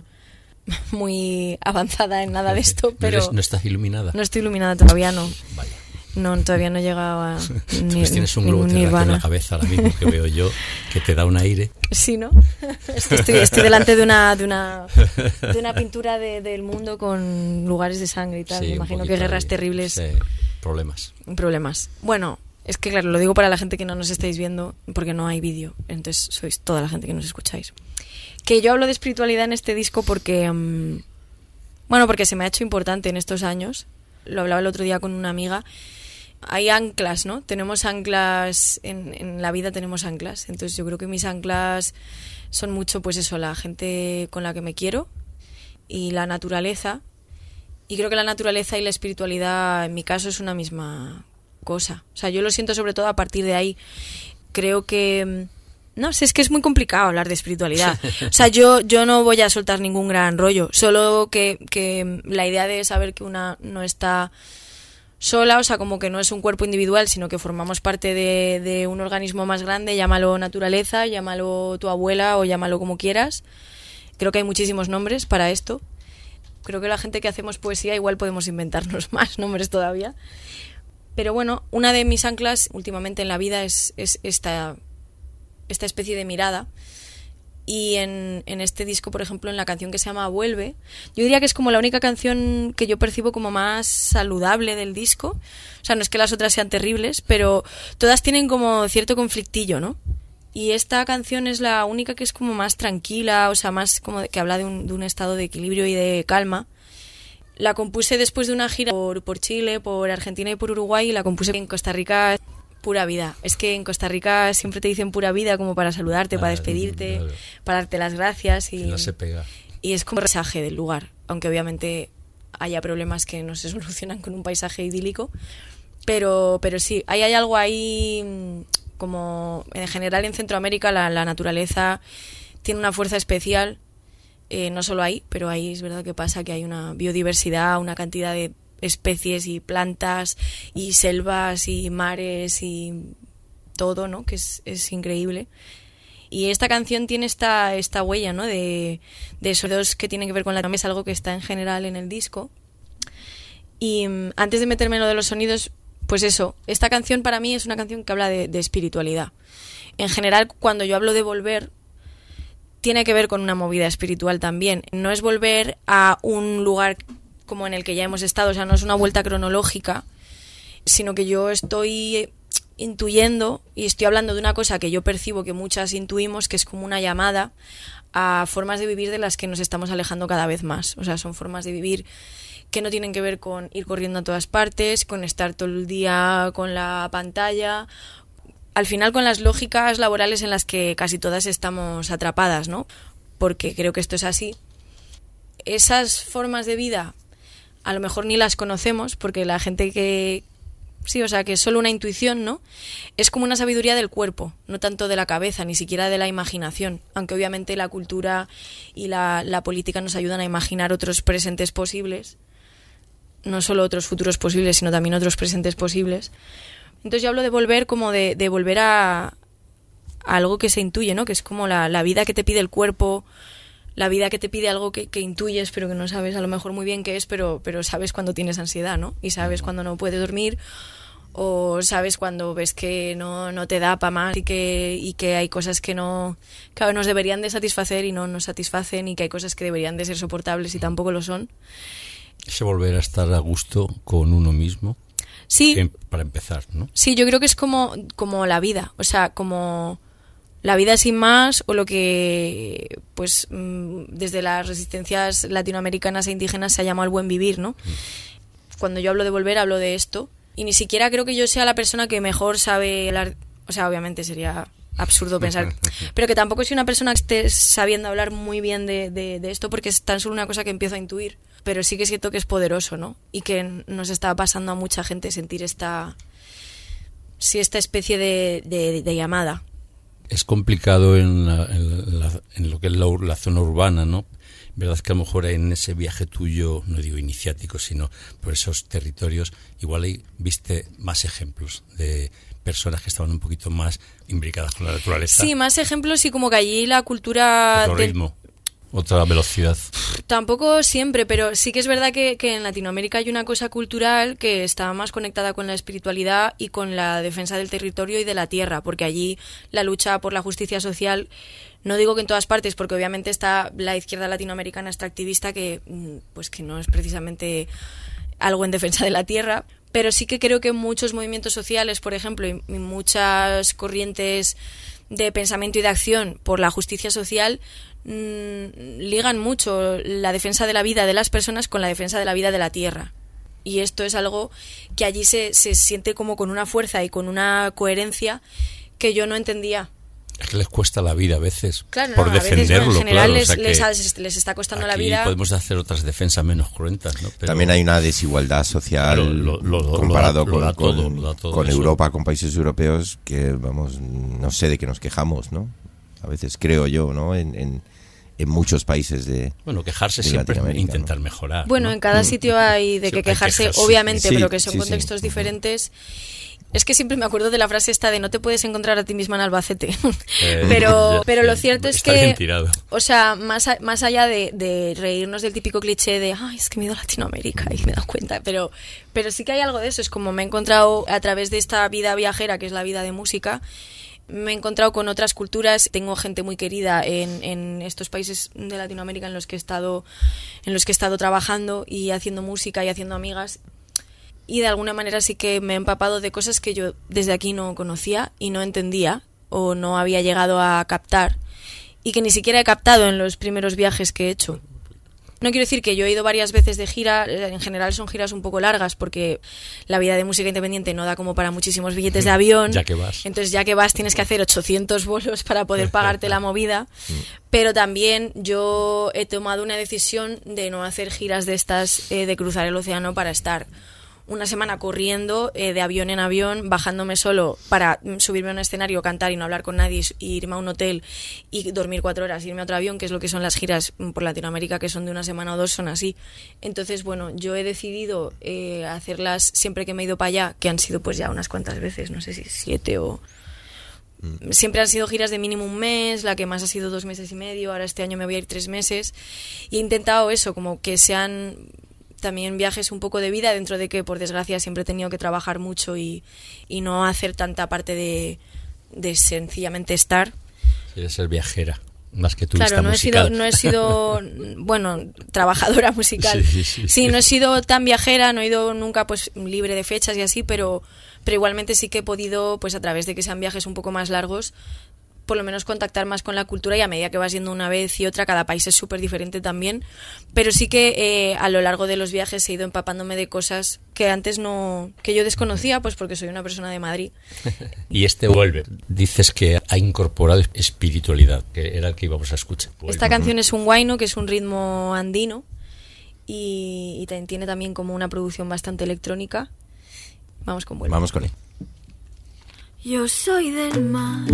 muy avanzada en nada de esto, pero ¿No estás iluminada? No estoy iluminada todavía, no. Vaya. No, todavía no he llegado a Pues tienes un globo terráqueo en la cabeza ahora mismo que veo yo, que te da un aire. Sí, ¿no? Es que estoy delante de una pintura del mundo con lugares de sangre y tal. Sí, me imagino que guerras terribles. Sí, problemas. Bueno, es que claro, lo digo para la gente que no nos estáis viendo porque no hay vídeo, entonces sois toda la gente que nos escucháis. Que yo hablo de espiritualidad en este disco porque porque se me ha hecho importante en estos años. Lo hablaba el otro día con una amiga. Hay anclas, ¿no? Tenemos anclas, en la vida tenemos anclas. Entonces yo creo que mis anclas son mucho, pues eso, la gente con la que me quiero y la naturaleza. Y creo que la naturaleza y la espiritualidad, en mi caso, es una misma cosa. O sea, yo lo siento sobre todo a partir de ahí. Creo que... No sé, es que es muy complicado hablar de espiritualidad. O sea, yo no voy a soltar ningún gran rollo. Solo que la idea de saber que una no está sola, o sea, como que no es un cuerpo individual, sino que formamos parte de un organismo más grande, llámalo naturaleza, llámalo tu abuela o llámalo como quieras. Creo que hay muchísimos nombres para esto. Creo que la gente que hacemos poesía igual podemos inventarnos más nombres todavía. Pero bueno, una de mis anclas últimamente en la vida es esta especie de mirada. Y en este disco, por ejemplo, en la canción que se llama Vuelve, yo diría que es como la única canción que yo percibo como más saludable del disco. O sea, no es que las otras sean terribles, pero todas tienen como cierto conflictillo, ¿no? Y esta canción es la única que es como más tranquila, o sea, más como que habla de un estado de equilibrio y de calma. La compuse después de una gira por Chile, por Argentina y por Uruguay, y la compuse en Costa Rica. Pura vida. Es que en Costa Rica siempre te dicen pura vida como para saludarte, para despedirte, para darte las gracias. Y, no se pega. Y es como un paisaje del lugar, aunque obviamente haya problemas que no se solucionan con un paisaje idílico. Pero sí, hay algo ahí, como en general en Centroamérica la naturaleza tiene una fuerza especial. No solo ahí, pero ahí es verdad que pasa que hay una biodiversidad, una cantidad de especies y plantas y selvas y mares y todo, ¿no? Que es increíble. Y esta canción tiene esta huella, ¿no? De sonidos que tienen que ver con la trama. Es algo que está en general en el disco. Y antes de meterme en lo de los sonidos, pues eso, esta canción para mí es una canción que habla de espiritualidad. En general, cuando yo hablo de volver, tiene que ver con una movida espiritual también. No es volver a un lugar como en el que ya hemos estado, o sea, no es una vuelta cronológica, sino que yo estoy intuyendo y estoy hablando de una cosa que yo percibo que muchas intuimos, que es como una llamada a formas de vivir de las que nos estamos alejando cada vez más. O sea, son formas de vivir que no tienen que ver con ir corriendo a todas partes, con estar todo el día con la pantalla, al final con las lógicas laborales en las que casi todas estamos atrapadas, ¿no? Porque creo que esto es así. Esas formas de vida a lo mejor ni las conocemos, porque la gente que... Sí, o sea, que es solo una intuición, ¿no? Es como una sabiduría del cuerpo, no tanto de la cabeza, ni siquiera de la imaginación. Aunque obviamente la cultura y la política nos ayudan a imaginar otros presentes posibles. No solo otros futuros posibles, sino también otros presentes posibles. Entonces yo hablo de volver como de volver a algo que se intuye, ¿no? Que es como la vida que te pide el cuerpo, la vida que te pide algo que intuyes pero que no sabes a lo mejor muy bien qué es, pero sabes cuando tienes ansiedad, ¿no? Y sabes cuando no puedes dormir, o sabes cuando ves que no te da para más y que hay cosas que no, claro, nos deberían de satisfacer y no nos satisfacen, y que hay cosas que deberían de ser soportables y tampoco lo son. Ese volver a estar a gusto con uno mismo. Sí. Para empezar, ¿no? Sí, yo creo que es como la vida, o sea, como la vida sin más, o lo que pues desde las resistencias latinoamericanas e indígenas se ha llamado el buen vivir, ¿no? Cuando yo hablo de volver, hablo de esto, y ni siquiera creo que yo sea la persona que mejor sabe hablar, o sea, obviamente sería absurdo pensar, pero que tampoco soy una persona que esté sabiendo hablar muy bien de esto, porque es tan solo una cosa que empiezo a intuir, pero sí que siento que es poderoso, ¿no? Y que nos está pasando a mucha gente sentir esta especie de llamada. Es complicado en lo que es la zona urbana, ¿no? Verdad que a lo mejor en ese viaje tuyo, no digo iniciático, sino por esos territorios, igual ahí viste más ejemplos de personas que estaban un poquito más imbricadas con la naturaleza. Sí, más ejemplos, y como que allí la cultura... Otro ritmo, otra velocidad. Tampoco siempre, pero sí que es verdad que en Latinoamérica hay una cosa cultural que está más conectada con la espiritualidad y con la defensa del territorio y de la tierra, porque allí la lucha por la justicia social, no digo que en todas partes, porque obviamente está la izquierda latinoamericana extractivista que no es precisamente algo en defensa de la tierra, pero sí que creo que muchos movimientos sociales, por ejemplo, y muchas corrientes de pensamiento y de acción por la justicia social ligan mucho la defensa de la vida de las personas con la defensa de la vida de la tierra. Y esto es algo que allí se siente como con una fuerza y con una coherencia que yo no entendía. Es que les cuesta la vida a veces, claro, por defenderlo. En general, claro, les está costando la aquí vida. Podemos hacer otras defensas menos cruentas, ¿no? Pero también hay una desigualdad social comparado con Europa, con países europeos, que vamos, no sé de qué nos quejamos, ¿no? A veces creo yo, ¿no? En muchos países de... Bueno, quejarse siempre es intentar mejorar. Bueno, ¿no? En cada sitio hay de qué quejarse, obviamente, sí, pero que son sí, contextos sí. diferentes. Es que siempre me acuerdo de la frase esta de no te puedes encontrar a ti misma en Albacete. Pero lo cierto es que, o sea, más allá de reírnos del típico cliché de ay, es que me he ido a Latinoamérica y me he dado cuenta, pero sí que hay algo de eso. Es como me he encontrado a través de esta vida viajera, que es la vida de música, me he encontrado con otras culturas. Tengo gente muy querida en estos países de Latinoamérica en los que he estado trabajando y haciendo música y haciendo amigas. Y de alguna manera sí que me he empapado de cosas que yo desde aquí no conocía y no entendía o no había llegado a captar, y que ni siquiera he captado en los primeros viajes que he hecho. No quiero decir que yo he ido varias veces de gira, en general son giras un poco largas porque la vida de música independiente no da como para muchísimos billetes de avión. Ya que vas. Entonces ya que vas tienes que hacer 800 vuelos para poder pagarte la movida. Pero también yo he tomado una decisión de no hacer giras de estas, de cruzar el océano para estar una semana corriendo de avión en avión, bajándome solo para subirme a un escenario, cantar y no hablar con nadie, y irme a un hotel y dormir 4 horas, irme a otro avión, que es lo que son las giras por Latinoamérica, que son de una semana o 2, son así. Entonces, bueno, yo he decidido hacerlas siempre que me he ido para allá, que han sido pues ya unas cuantas veces, no sé si 7 o... Siempre han sido giras de mínimo 1 mes, la que más ha sido 2 meses y medio, ahora este año me voy a ir 3 meses, y he intentado eso, como que sean... también viajes un poco de vida, dentro de que por desgracia siempre he tenido que trabajar mucho y no hacer tanta parte de sencillamente estar. Sí, de ser viajera. Más que turista musical. No he sido, bueno, trabajadora musical. Sí, no he sido tan viajera, no he ido nunca pues libre de fechas y así, pero igualmente sí que he podido, pues a través de que sean viajes un poco más largos, por lo menos contactar más con la cultura, y a medida que vas yendo una vez y otra, cada país es súper diferente también, pero sí que a lo largo de los viajes he ido empapándome de cosas que antes que yo desconocía, pues porque soy una persona de Madrid. Y vuelve. Dices que ha incorporado espiritualidad, que era el que íbamos a escuchar. Esta canción es un huayno, que es un ritmo andino, y tiene también como una producción bastante electrónica. Vamos con Vuelve. Vamos con él. Yo soy del mar,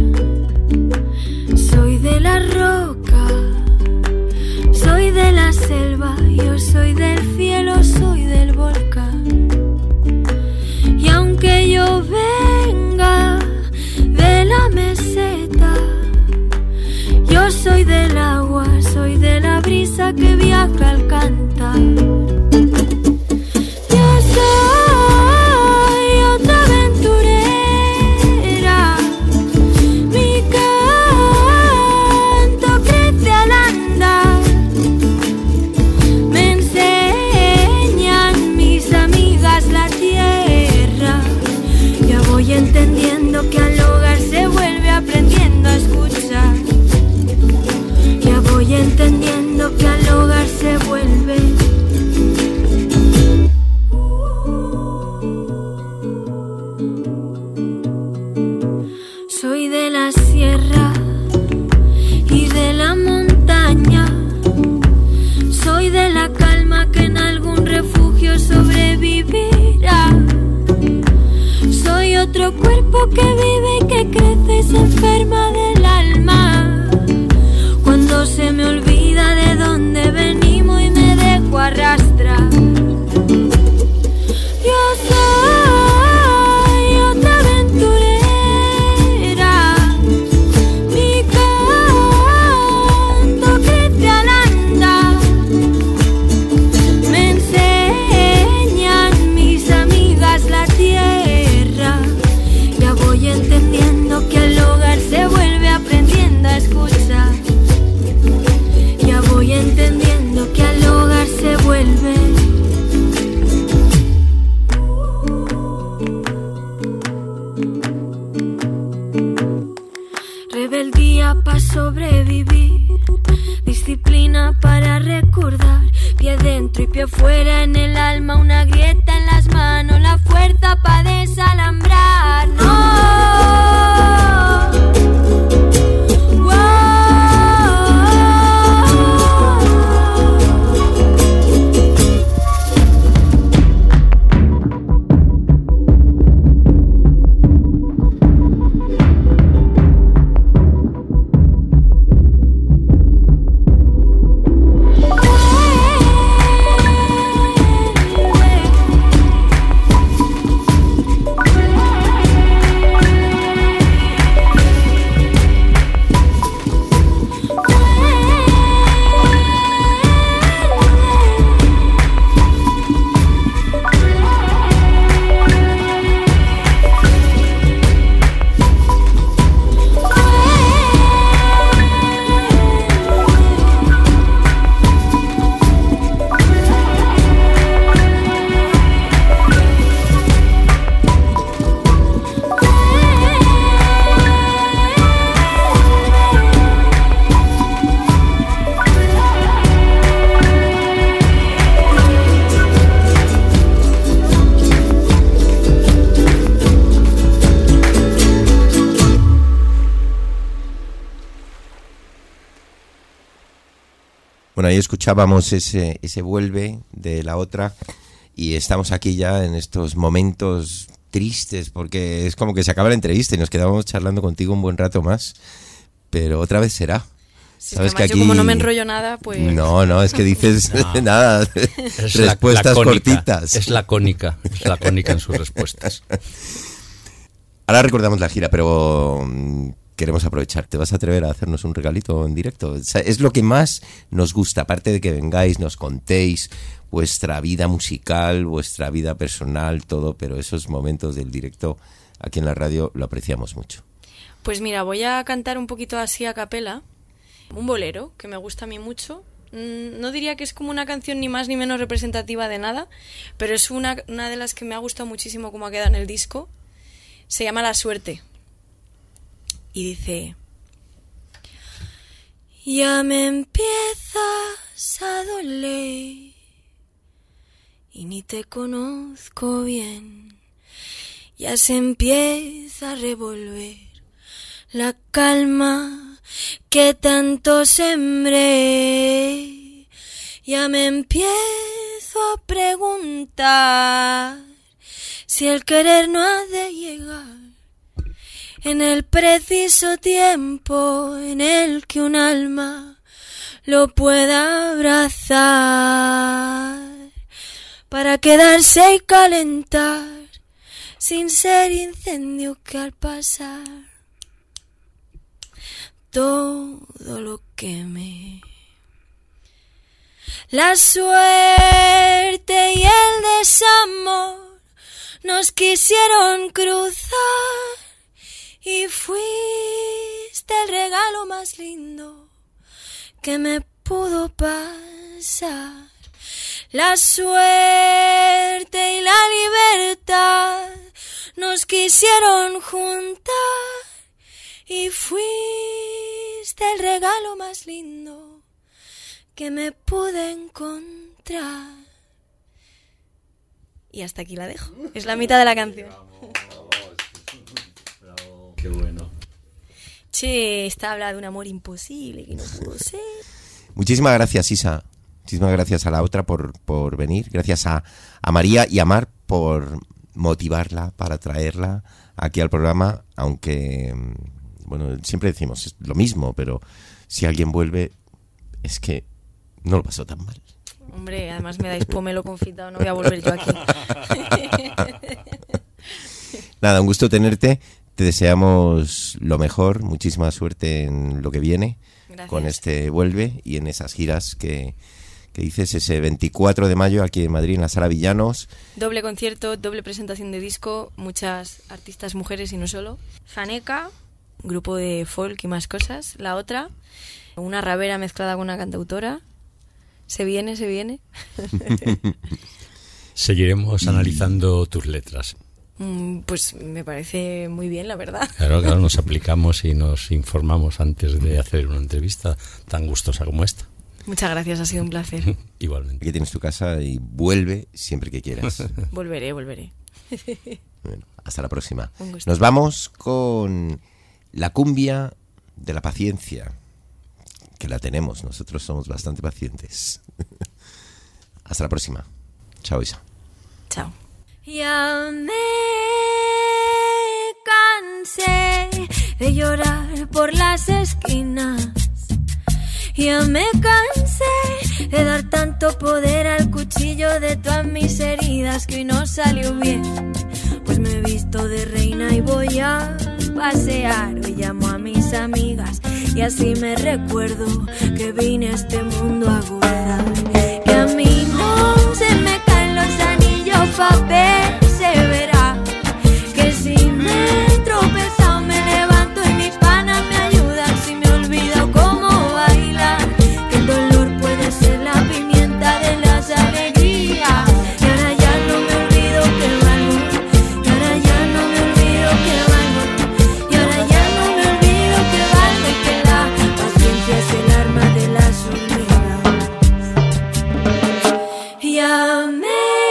soy de la roca, soy de la selva, yo soy del cielo, soy del volcán. Y aunque yo venga de la meseta, yo soy del agua, soy de la brisa que viaja al cantar. Yo soy otra aventurera. Voy entendiendo que al hogar se vuelve aprendiendo a escuchar. Ya voy entendiendo que al hogar se vuelve. Soy de la sierra y de la montaña. Soy de la calma que en algún refugio sobrevivirá. Soy otro cuerpo que vive y que crece y se enferma del alma. Cuando se me olvida de dónde venimos y me dejo arrastrar. Yo soy otra aventurera. Mi canto crece al andar. Me enseñan mis amigas la tierra. Ya voy entendiendo que al hogar se vuelve aprendiendo a escuchar. Ya voy entendiendo que al hogar se vuelve. Rebeldía para sobrevivir, disciplina para recordar. Pie dentro y pie fuera en el alma, una grieta en las manos, la fuerza para desalambrar. Bueno, ahí escuchábamos ese Vuelve de la otra, y estamos aquí ya en estos momentos tristes, porque es como que se acaba la entrevista y nos quedábamos charlando contigo un buen rato más, pero otra vez será. Sí, sabes que aquí... yo como no me enrollo nada, pues... No, es que dices nada, respuestas cortitas. Es lacónica en sus respuestas. Ahora recordamos la gira, pero queremos aprovechar. ¿Te vas a atrever a hacernos un regalito en directo? O sea, es lo que más nos gusta, aparte de que vengáis, nos contéis vuestra vida musical, vuestra vida personal, todo, pero esos momentos del directo aquí en la radio lo apreciamos mucho. Pues mira, voy a cantar un poquito así a capela. Un bolero, que me gusta a mí mucho. No diría que es como una canción ni más ni menos representativa de nada, pero es una de las que me ha gustado muchísimo como ha quedado en el disco. Se llama La Suerte. Y dice: ya me empiezas a doler y ni te conozco bien. Ya se empieza a revolver la calma que tanto sembré. Ya me empiezo a preguntar si el querer no ha de llegar en el preciso tiempo en el que un alma lo pueda abrazar, para quedarse y calentar sin ser incendio que al pasar todo lo queme. La suerte y el desamor nos quisieron cruzar y fuiste el regalo más lindo que me pudo pasar. La suerte y la libertad nos quisieron juntar y fuiste el regalo más lindo que me pude encontrar. Y hasta aquí la dejo. Es la mitad de la canción. Qué bueno. Che, esta habla de un amor imposible que no pudo ser. Muchísimas gracias, Isa. Muchísimas gracias a la otra por venir. Gracias a María y a Mar por motivarla, para traerla aquí al programa. Aunque, bueno, siempre decimos es lo mismo, pero si alguien vuelve, es que no lo pasó tan mal. Hombre, además me dais pomelo confitado, no voy a volver yo aquí. Nada, un gusto tenerte. Te deseamos lo mejor, muchísima suerte en lo que viene. Gracias. Con este Vuelve y en esas giras que dices, ese 24 de mayo aquí en Madrid, en la Sala Villanos. Doble concierto, doble presentación de disco, muchas artistas mujeres y no solo. Faneca, grupo de folk y más cosas. La otra, una rapera mezclada con una cantautora. Se viene. Seguiremos analizando tus letras. Pues me parece muy bien, la verdad. Claro, nos aplicamos y nos informamos antes de hacer una entrevista tan gustosa como esta. Muchas gracias, ha sido un placer. Igualmente. Aquí tienes tu casa y vuelve siempre que quieras. Volveré. Bueno, hasta la próxima. Nos vamos con la cumbia de la paciencia, que la tenemos, nosotros somos bastante pacientes. Hasta la próxima. Chao, Isa. Chao. Ya me cansé de llorar por las esquinas. Ya me cansé de dar tanto poder al cuchillo de todas mis heridas que hoy no salió bien. Pues me he visto de reina y voy a pasear. Hoy llamo a mis amigas y así me recuerdo que vine a este mundo a gozar. Que a mí no se me caen los anillos pa' perseverar. Que si me he tropezado me levanto y mis panas me ayudan. Si me he olvidado cómo bailar, que el dolor puede ser la pimienta de las alegrías. Y ahora ya no me olvido que valgo. Y ahora ya no me olvido que valgo. Y ahora ya no me olvido que valgo. Y que la paciencia es el arma de las hormigas. Ya me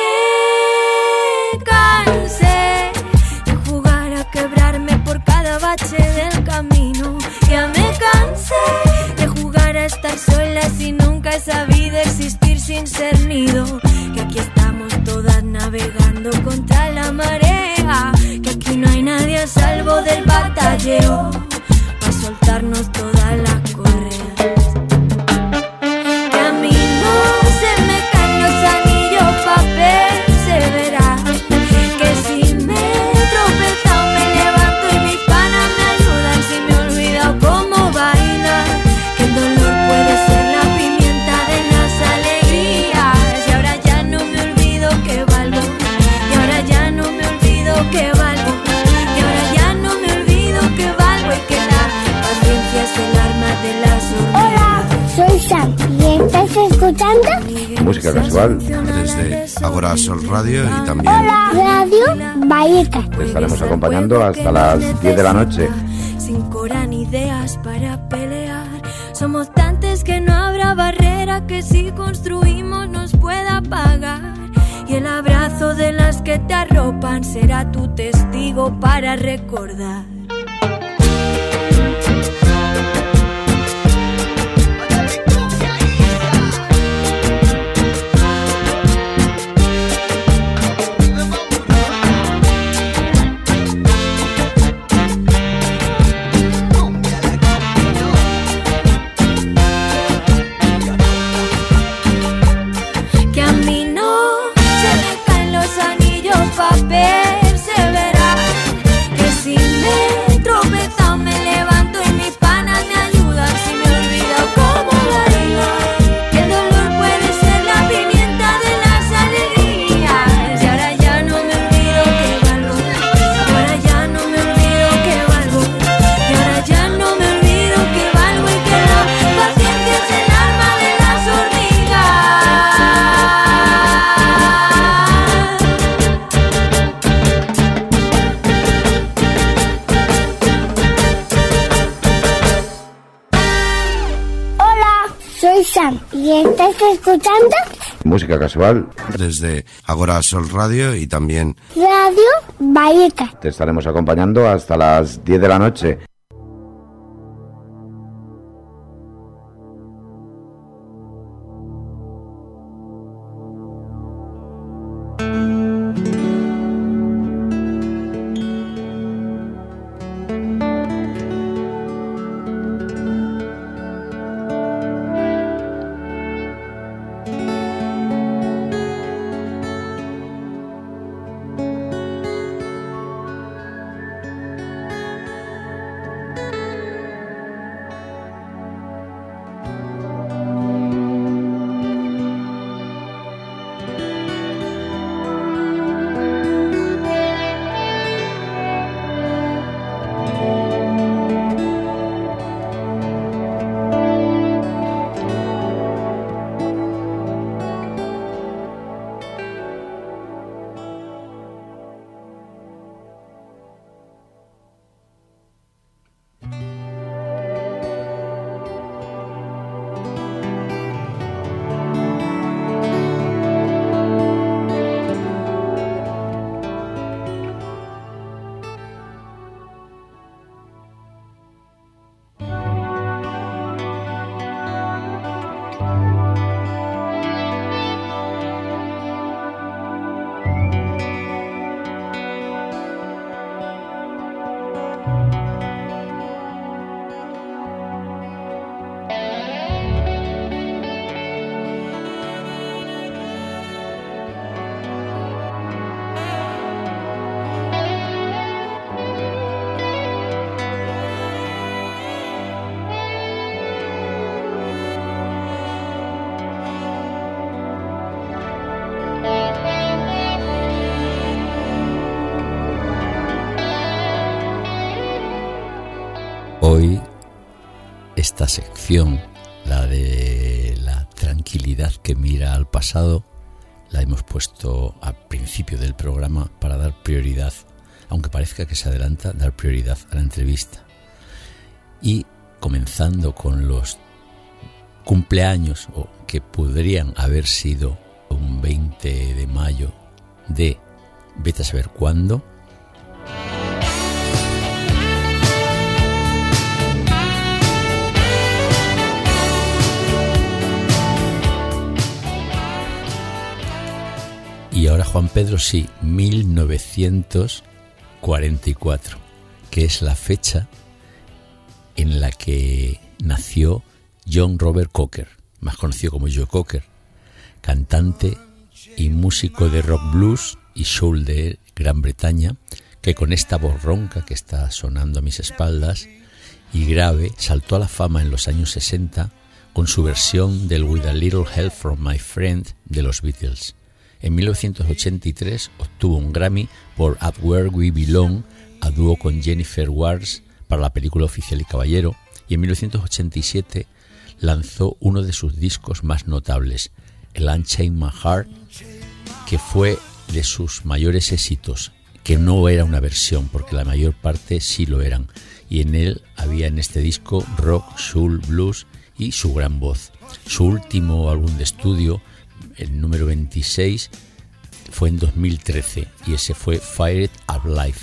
cansé de jugar a quebrarme por cada bache del camino. Ya me cansé de jugar a estar sola si nunca he sabido existir sin ser nido. Que aquí estamos todas navegando contra la marea. Que aquí no hay nadie a salvo del batalleo para soltarnos todas las correas. Que a mí no se me caen los anillos pa' perseverar. Que si me he tropezado me levanto y mis panas me ayudan. Si me he olvidado cómo bailar, que el dolor puede ser la pimienta de las alegrías. Y ahora ya no me olvido que valgo. Y ahora ya no me olvido que valgo. Y ahora ya no me olvido que valgo. Y que la paciencia es el escuchando Música Casual desde Agora Sol Radio y también Radio Vallecas. Te estaremos acompañando hasta las 10 de la noche. Sin cora ni ideas para pelear. Somos tantos que no habrá barrera que si construimos nos pueda apagar. Y el abrazo de las que te arropan será tu testigo para recordar. ¿Y estás escuchando? Música Casual desde Agora Sol Radio y también Radio Vallecas. Te estaremos acompañando hasta las 10 de la noche. Hoy esta sección, la de la tranquilidad que mira al pasado, la hemos puesto al principio del programa para dar prioridad, aunque parezca que se adelanta, dar prioridad a la entrevista. Y comenzando con los cumpleaños, o que podrían haber sido un 20 de mayo de vete a saber cuándo. Y ahora Juan Pedro, sí, 1944, que es la fecha en la que nació John Robert Cocker, más conocido como Joe Cocker, cantante y músico de rock blues y soul de Gran Bretaña, que con esta voz ronca que está sonando a mis espaldas y grave, saltó a la fama en los años 60 con su versión del With a Little Help from My Friend de los Beatles. En 1983 obtuvo un Grammy por At Where We Belong, a dúo con Jennifer Warnes para la película Oficial y Caballero, y en 1987 lanzó uno de sus discos más notables, el Unchain My Heart, que fue de sus mayores éxitos, que no era una versión, porque la mayor parte sí lo eran, y en él había en este disco rock, soul, blues y su gran voz. Su último álbum de estudio, el número 26, fue en 2013 y ese fue Fired Up Live.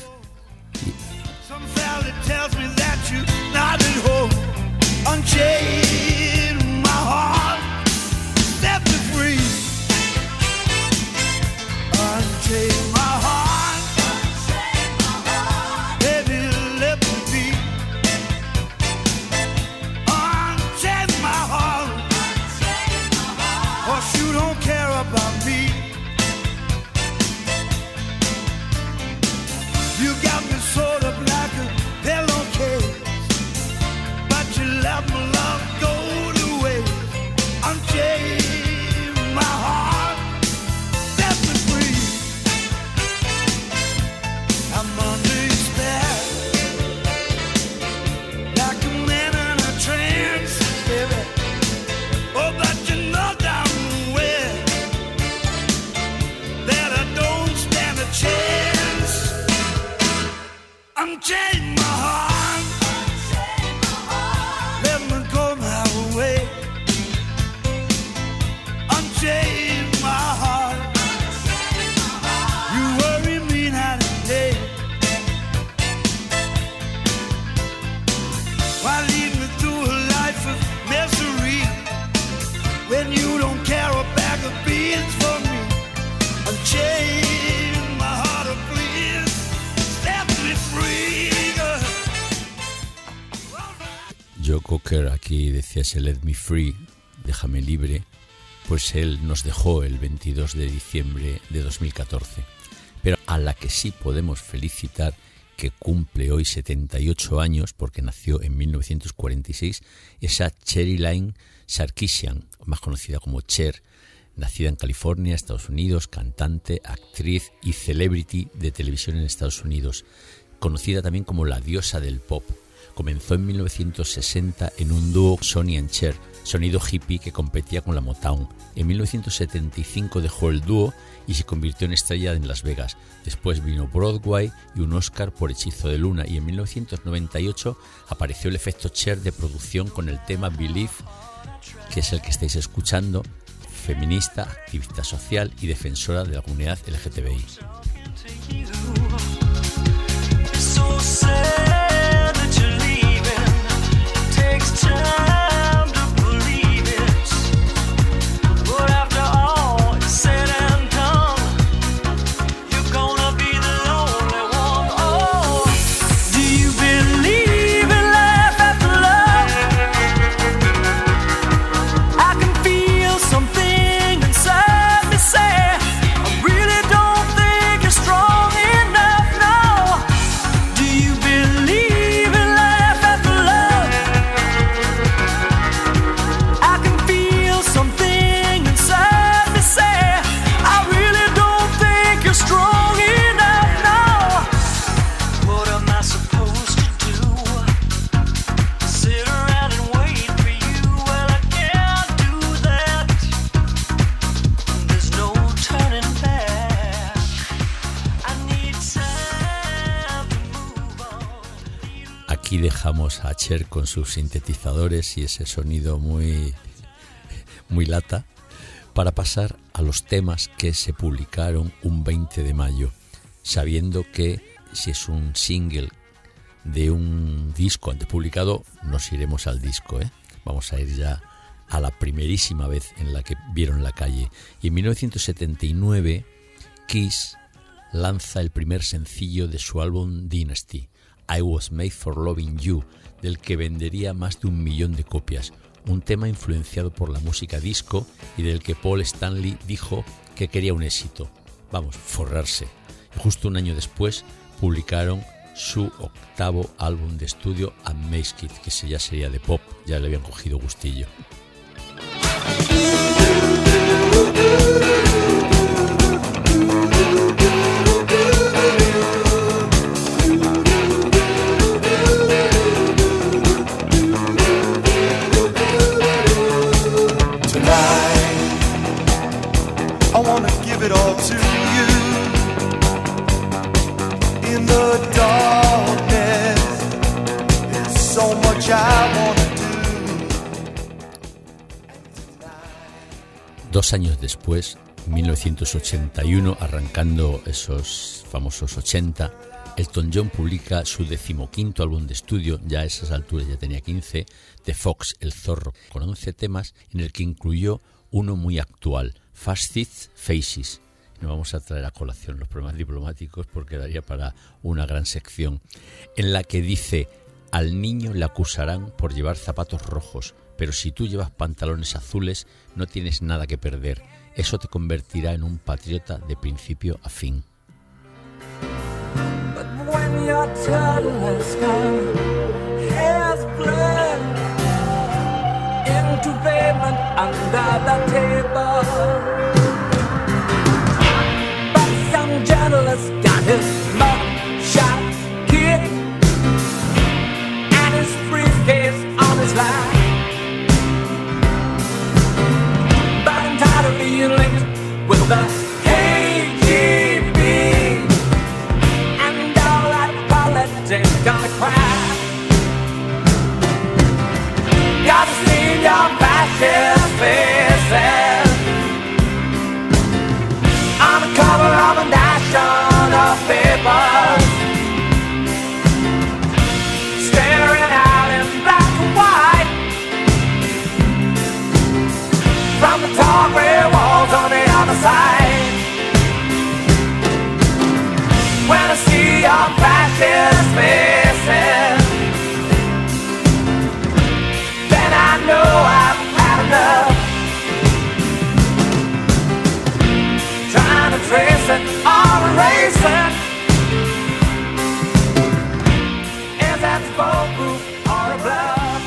Joe Cocker aquí decía ese Let Me Free, déjame libre, pues él nos dejó el 22 de diciembre de 2014. Pero a la que sí podemos felicitar, que cumple hoy 78 años, porque nació en 1946, es a Cherry Sarkisian, más conocida como Cher, nacida en California, Estados Unidos, cantante, actriz y celebrity de televisión en Estados Unidos, conocida también como la diosa del pop. Comenzó en 1960 en un dúo Sonny and Cher, sonido hippie que competía con la Motown. En 1975 dejó el dúo y se convirtió en estrella en Las Vegas. Después vino Broadway y un Oscar por Hechizo de Luna, y en 1998 apareció el efecto Cher de producción con el tema Believe, que es el que estáis escuchando, feminista, activista social y defensora de la comunidad LGTBI. Aquí dejamos a Cher con sus sintetizadores y ese sonido muy lata, para pasar a los temas que se publicaron un 20 de mayo, sabiendo que si es un single de un disco antes publicado, nos iremos al disco, ¿eh? Vamos a ir ya a la primerísima vez en la que vieron la calle. Y en 1979, Kiss lanza el primer sencillo de su álbum Dynasty, I Was Made for Loving You, del que vendería más de 1 millón de copias, un tema influenciado por la música disco y del que Paul Stanley dijo que quería un éxito, vamos, forrarse. Y justo un año después publicaron su 8º álbum de estudio, Amazed, que ya sería de pop, ya le habían cogido gustillo. 2 años después, 1981, arrancando esos famosos 80, Elton John publica su 15º álbum de estudio, ya a esas alturas ya tenía 15, The Fox, El Zorro, con 11 temas, en el que incluyó uno muy actual, Fastest Faces. No vamos a traer a colación los problemas diplomáticos porque daría para una gran sección, en la que dice: al niño le acusarán por llevar zapatos rojos, pero si tú llevas pantalones azules no tienes nada que perder. Eso te convertirá en un patriota de principio a fin. When your toddler's gone, hair's blurred into pavement under the table. But some journalist got his mug shot kicked and his briefcase on his lap. But I'm tired of being linked with the gonna cry. Got to see your fascist faces on the cover of a national paper, staring out in black and white from the tall gray walls on the other side. When I see your fascist faces, then I know I've had enough. Trying to trace it or erase it. Is that foolproof or a bluff?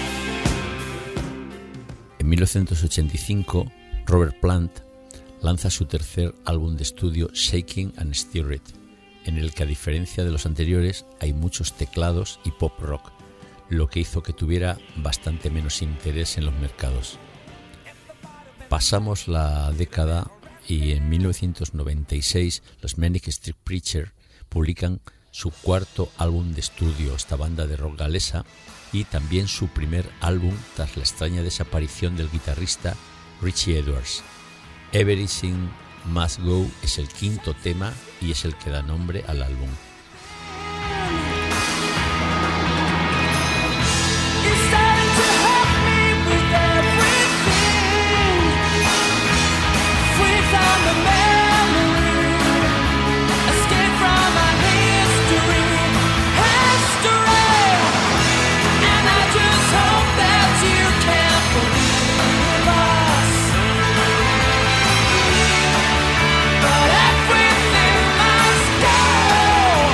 En 1985, Robert Plant lanza su tercer álbum de estudio, Shaking and Stirred, en el que, a diferencia de los anteriores, hay muchos teclados y pop rock, lo que hizo que tuviera bastante menos interés en los mercados. Pasamos la década y en 1996 los Manic Street Preachers publican su cuarto álbum de estudio, esta banda de rock galesa, y también su primer álbum tras la extraña desaparición del guitarrista Richie Edwards. Everything Must Go es el quinto tema y es el que da nombre al álbum. But everything must go.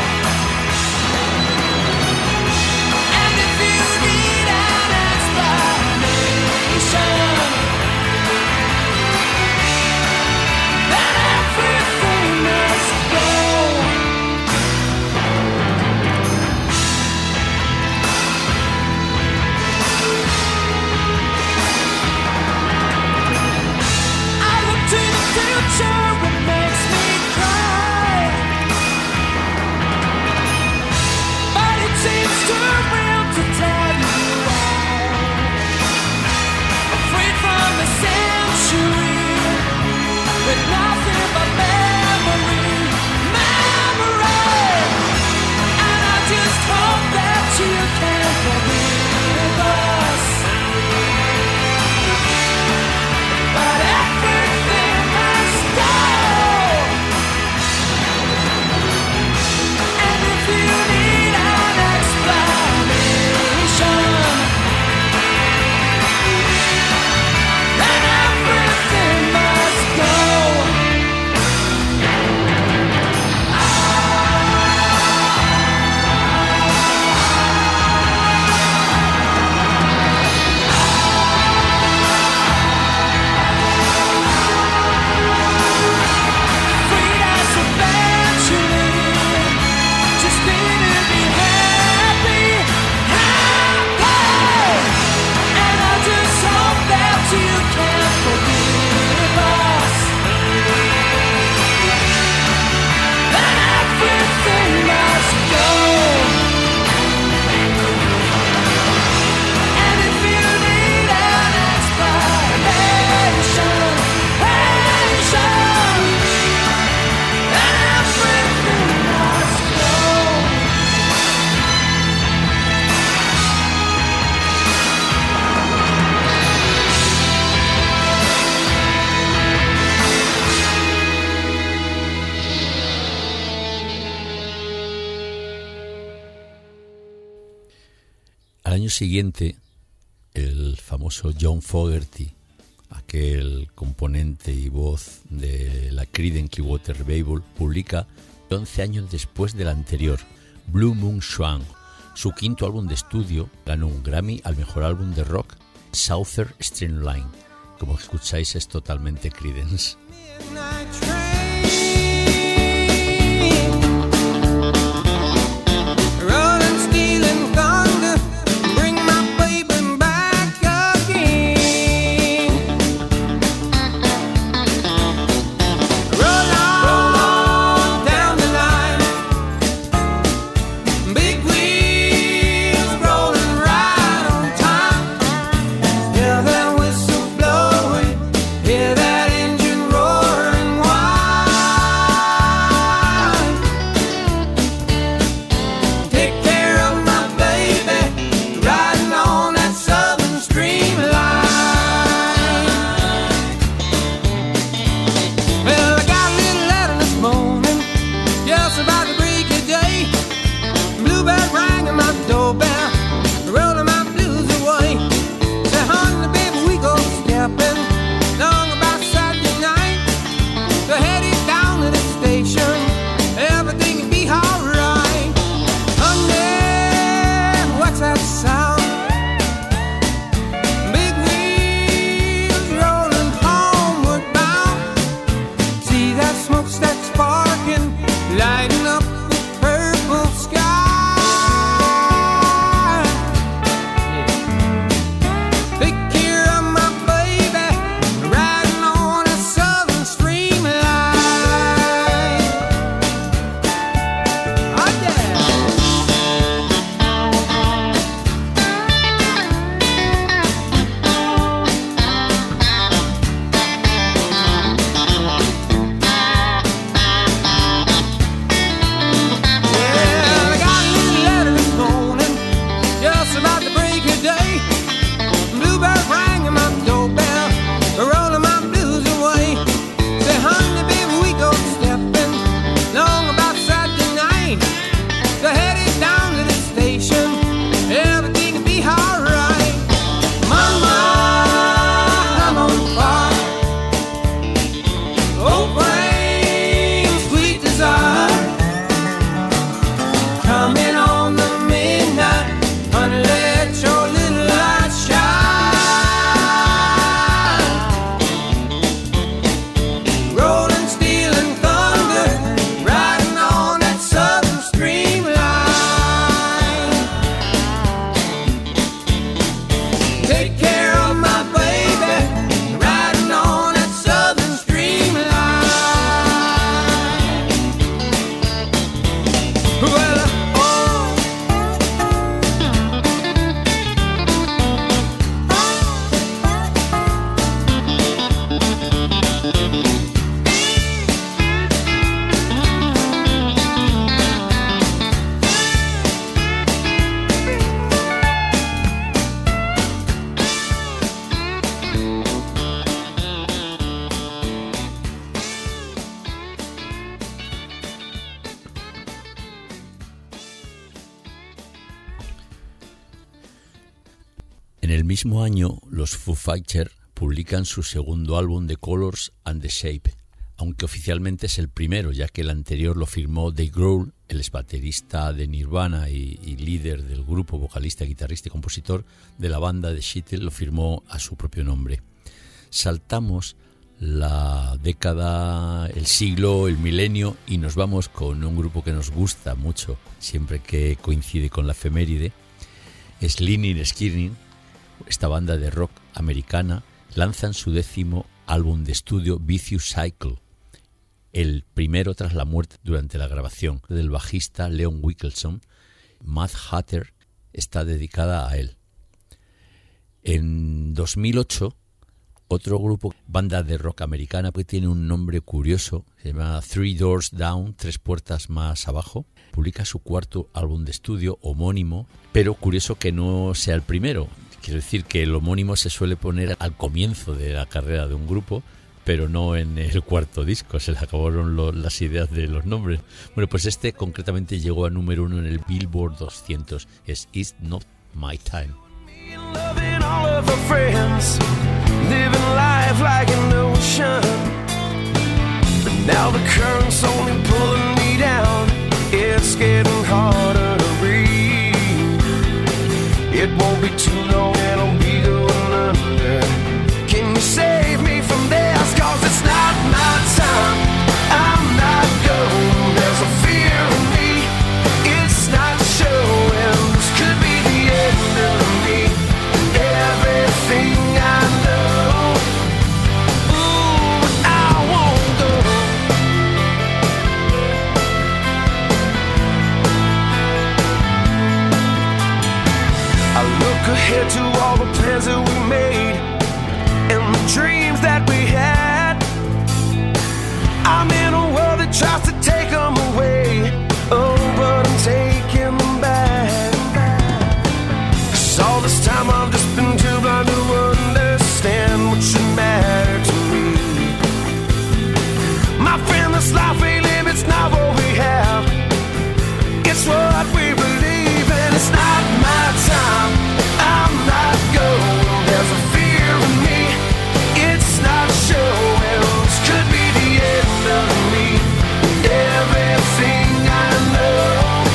año siguiente, el famoso John Fogerty, aquel componente y voz de la Creedence Clearwater Revival, publica 11 años después del anterior, Blue Moon Swan, su quinto álbum de estudio. Ganó un Grammy al mejor álbum de rock, Southern Streamline. Como escucháis, es totalmente Creedence. En el mismo año, los Foo Fighters publican su segundo álbum, The Colors and the Shape, aunque oficialmente es el primero, ya que el anterior lo firmó Dave Grohl, el exbaterista de Nirvana y líder del grupo, vocalista, guitarrista y compositor de la banda de Seattle, lo firmó a su propio nombre. Saltamos la década, el siglo, el milenio y nos vamos con un grupo que nos gusta mucho siempre que coincide con la efeméride. Es Lynyrd Skynyrd, esta banda de rock americana, lanzan su 10º álbum de estudio, Vicious Cycle, el primero tras la muerte durante la grabación del bajista Leon Wilkeson. Mad Hatter está dedicada a él. En 2008, otro grupo, banda de rock americana, que tiene un nombre curioso, se llama Three Doors Down, 3 puertas más abajo, publica su 4º álbum de estudio homónimo, pero curioso que no sea el primero. Quiero decir que el homónimo se suele poner al comienzo de la carrera de un grupo, pero no en el 4º disco, se le acabaron las ideas de los nombres. Bueno, pues este concretamente llegó a número 1 en el Billboard 200, es It's Not My Time. Loving all of her friends, living life like an ocean. But now the current's only pulling me down. It's getting harder to read. It won't be too long and I'll be going under. Can you save me from this? 'Cause it's not my time. I'm not going. There's a fear in me. It's not showing. This could be the end of me. Everything I know. Ooh, but I won't go. I look ahead to all the plans that we made and the dreams that we had. I'm in a world that tries to take them away. Oh, but I'm taking them back. 'Cause all this time I've just been too blind to understand what should matter to me. My friend, this life we live, it's not what we have. It's what we believe, and it's not my time. I'm not going. There's a fear in me. It's not showing. This could be the end of me. Everything I know.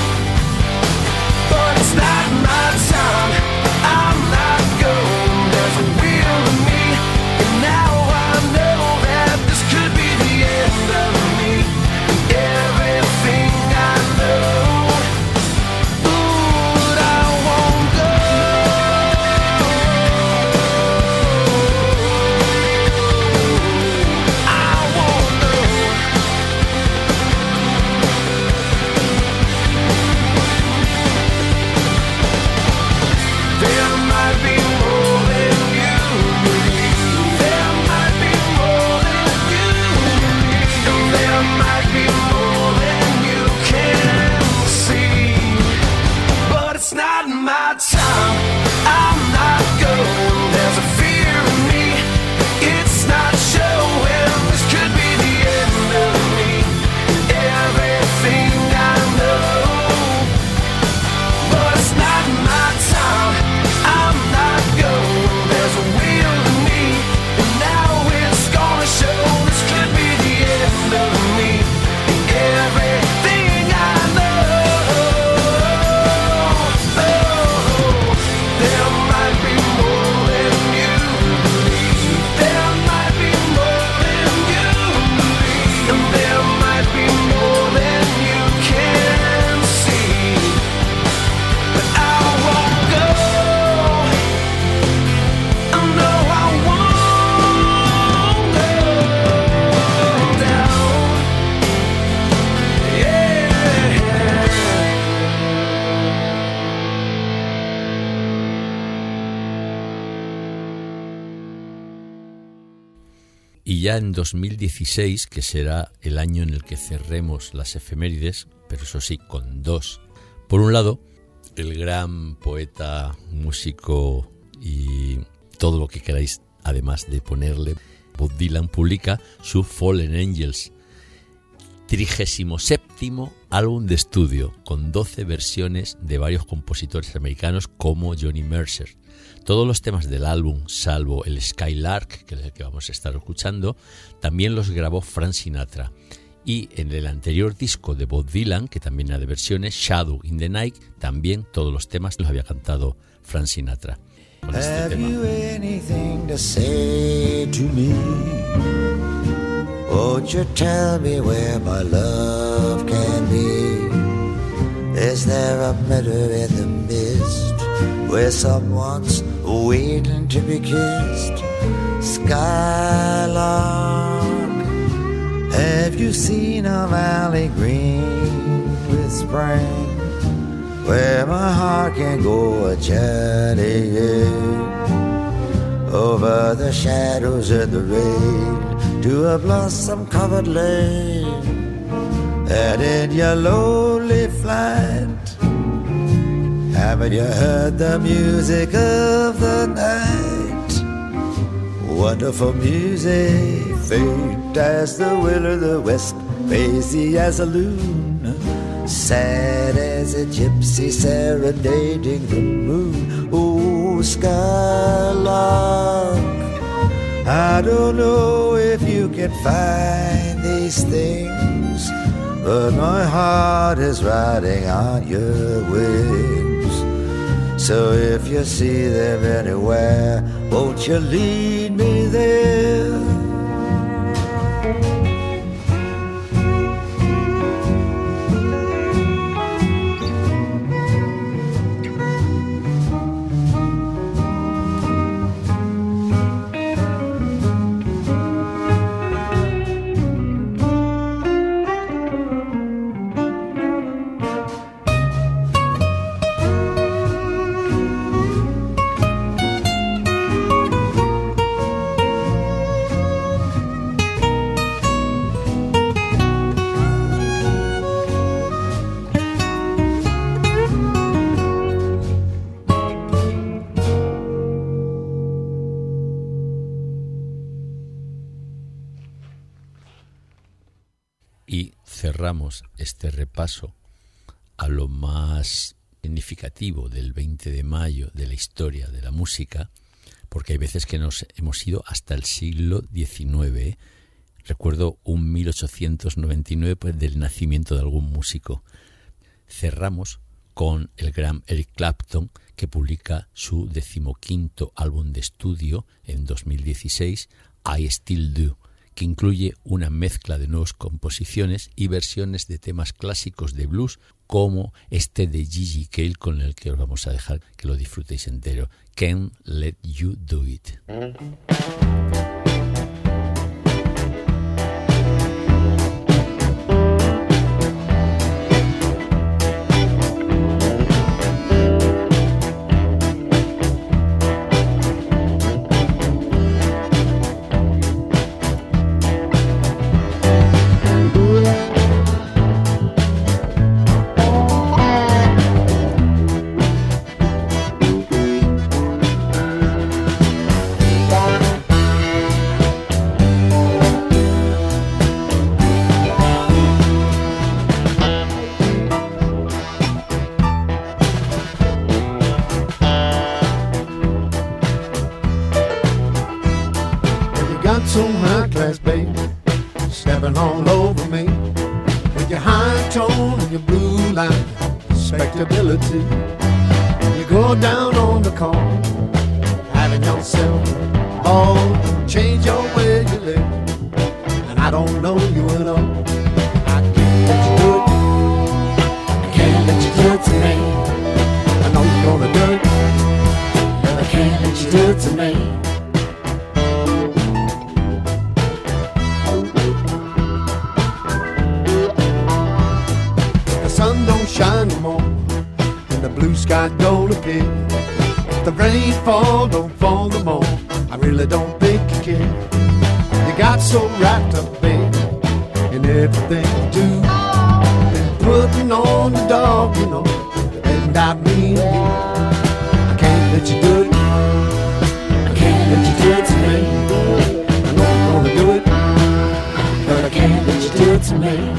But it's not my time. I'm not going. There's a will in me. And now I know that this could be the end of me. Everything I know. Ooh, but I won't go. I won't go. There might be more than you believe. There might be more than you believe. And there might be more than you can see. But it's not my time. I'm not going. There's a fear in me. It's not showing. This could be the end of me. Everything I know. But it's not my time. I'm not going. There's a will in me. And now it's gonna show. This could be the end of me. Everything I know. Oh, there might be more than you believe. There might be more than you believe. And there might be more than you can see. But I won't go. No, I won't go down. Yeah. Y ya en 2016, que será el año en el que cerremos las efemérides, pero eso sí, con dos. Por un lado, el gran poeta, músico y todo lo que queráis, además de ponerle, Bob Dylan publica su Fallen Angels, 37º álbum de estudio, con 12 versiones de varios compositores americanos como Johnny Mercer. Todos los temas del álbum, salvo el Skylark, que es el que vamos a estar escuchando, también los grabó Frank Sinatra. Y en el anterior disco de Bob Dylan, que también era de versiones, Shadow in the Night, también todos los temas los había cantado Frank Sinatra. Con este Have tema. you anything to say to me? Won't you tell me where my love can be? Is there a meadow in the mist where someone's waiting to be kissed? Skylark, have you seen a valley green with spring, where my heart can go a journeying over the shadows and the rain to a blossom-covered lane? And in your lonely flight, haven't you heard the music of the night? Wonderful music, faint as the will of the west, hazy as a loon, sad as a gypsy serenading the moon. Oh, Skylark, I don't know if you can find these things, but my heart is riding on your wings. So if you see them anywhere, won't you lead me there? Cerramos este repaso a lo más significativo del 20 de mayo de la historia de la música, porque hay veces que nos hemos ido hasta el siglo XIX. Recuerdo un 1899 pues, del nacimiento de algún músico. Cerramos con el gran Eric Clapton, que publica su 15º álbum de estudio en 2016, I Still Do, que incluye una mezcla de nuevas composiciones y versiones de temas clásicos de blues, como este de Gigi Cale, con el que os vamos a dejar que lo disfrutéis entero. Can't Let You Do It. Some high class baby stepping all over me with your high tone and your blue line respectability. You go down on the corner having yourself all change your way you live, and I don't know you at all. I can't let you do it. I can't let you do it to me. I know you're gonna do it, but I can't let you do it to me. Sun don't shine no more, and the blue sky don't appear. If the rain don't fall no more, I really don't think you care. You got so wrapped up, baby, in everything you do, been putting on the dog, you know, and I mean you. I can't let you do it. I can't let you do it to me. I know you're gonna do it, but I can't let you do it to me.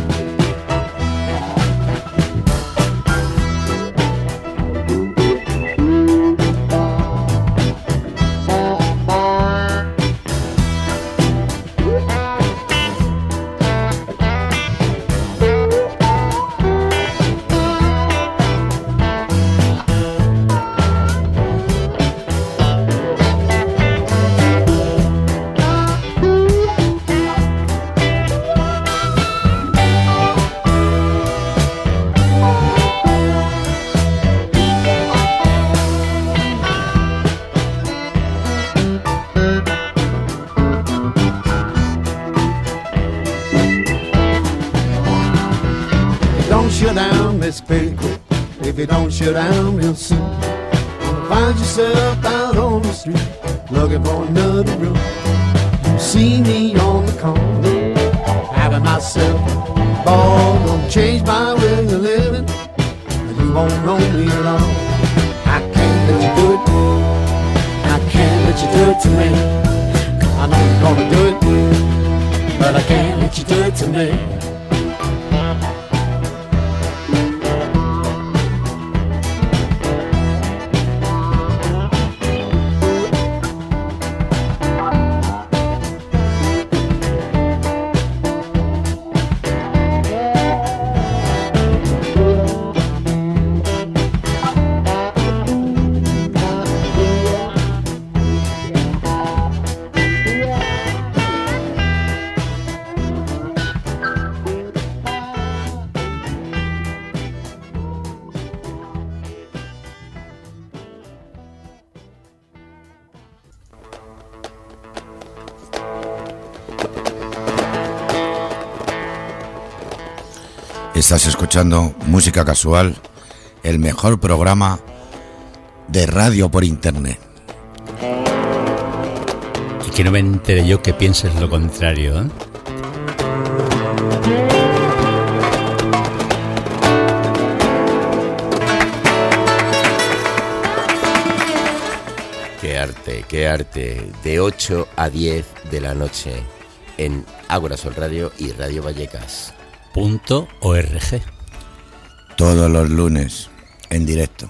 If you don't shut down real soon, you'll find yourself out on the street looking for another room. You see me on the corner having myself a ball, gonna change my way of living, and you won't know me at all. I can't let you do it. I can't let you do it to me. I know you're gonna do it, but I can't let you do it to me. Estás escuchando Música Casual, el mejor programa de radio por internet. Y que no me entere yo que pienses lo contrario, ¿eh? Qué arte, de 8 a 10 de la noche en Ágora Sol Radio y Radio Vallecas. .org. Todos los lunes, en directo.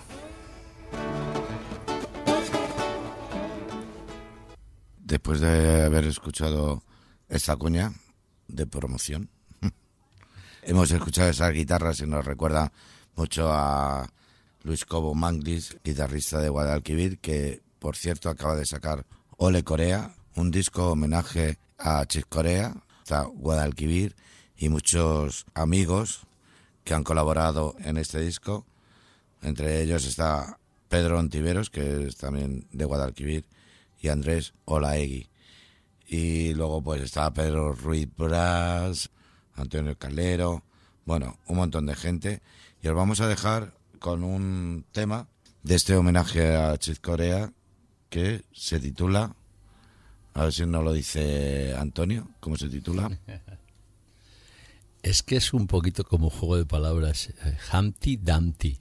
Después de haber escuchado esta cuña de promoción, hemos escuchado esas guitarras y nos recuerda mucho a Luis Cobo Manglis, guitarrista de Guadalquivir, que por cierto acaba de sacar Ole Corea, un disco homenaje a Chick Corea, a Guadalquivir y muchos amigos que han colaborado en este disco. Entre ellos está Pedro Ontiveros, que es también de Guadalquivir, y Andrés Olaegui. Y luego pues está Pedro Ruiz Bras, Antonio Calero, bueno, un montón de gente. Y os vamos a dejar con un tema de este homenaje a Chick Corea que se titula, a ver si no lo dice Antonio, ¿cómo se titula? Es que es un poquito como un juego de palabras, Humpty Dumpty.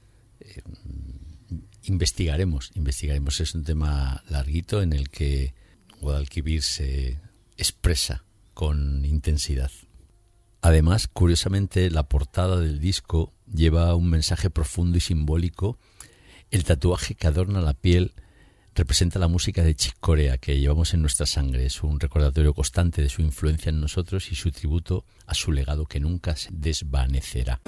Investigaremos, es un tema larguito en el que Guadalquivir se expresa con intensidad. Además, curiosamente, la portada del disco lleva un mensaje profundo y simbólico. El tatuaje que adorna la piel representa la música de Chick Corea que llevamos en nuestra sangre. Es un recordatorio constante de su influencia en nosotros y su tributo a su legado que nunca se desvanecerá.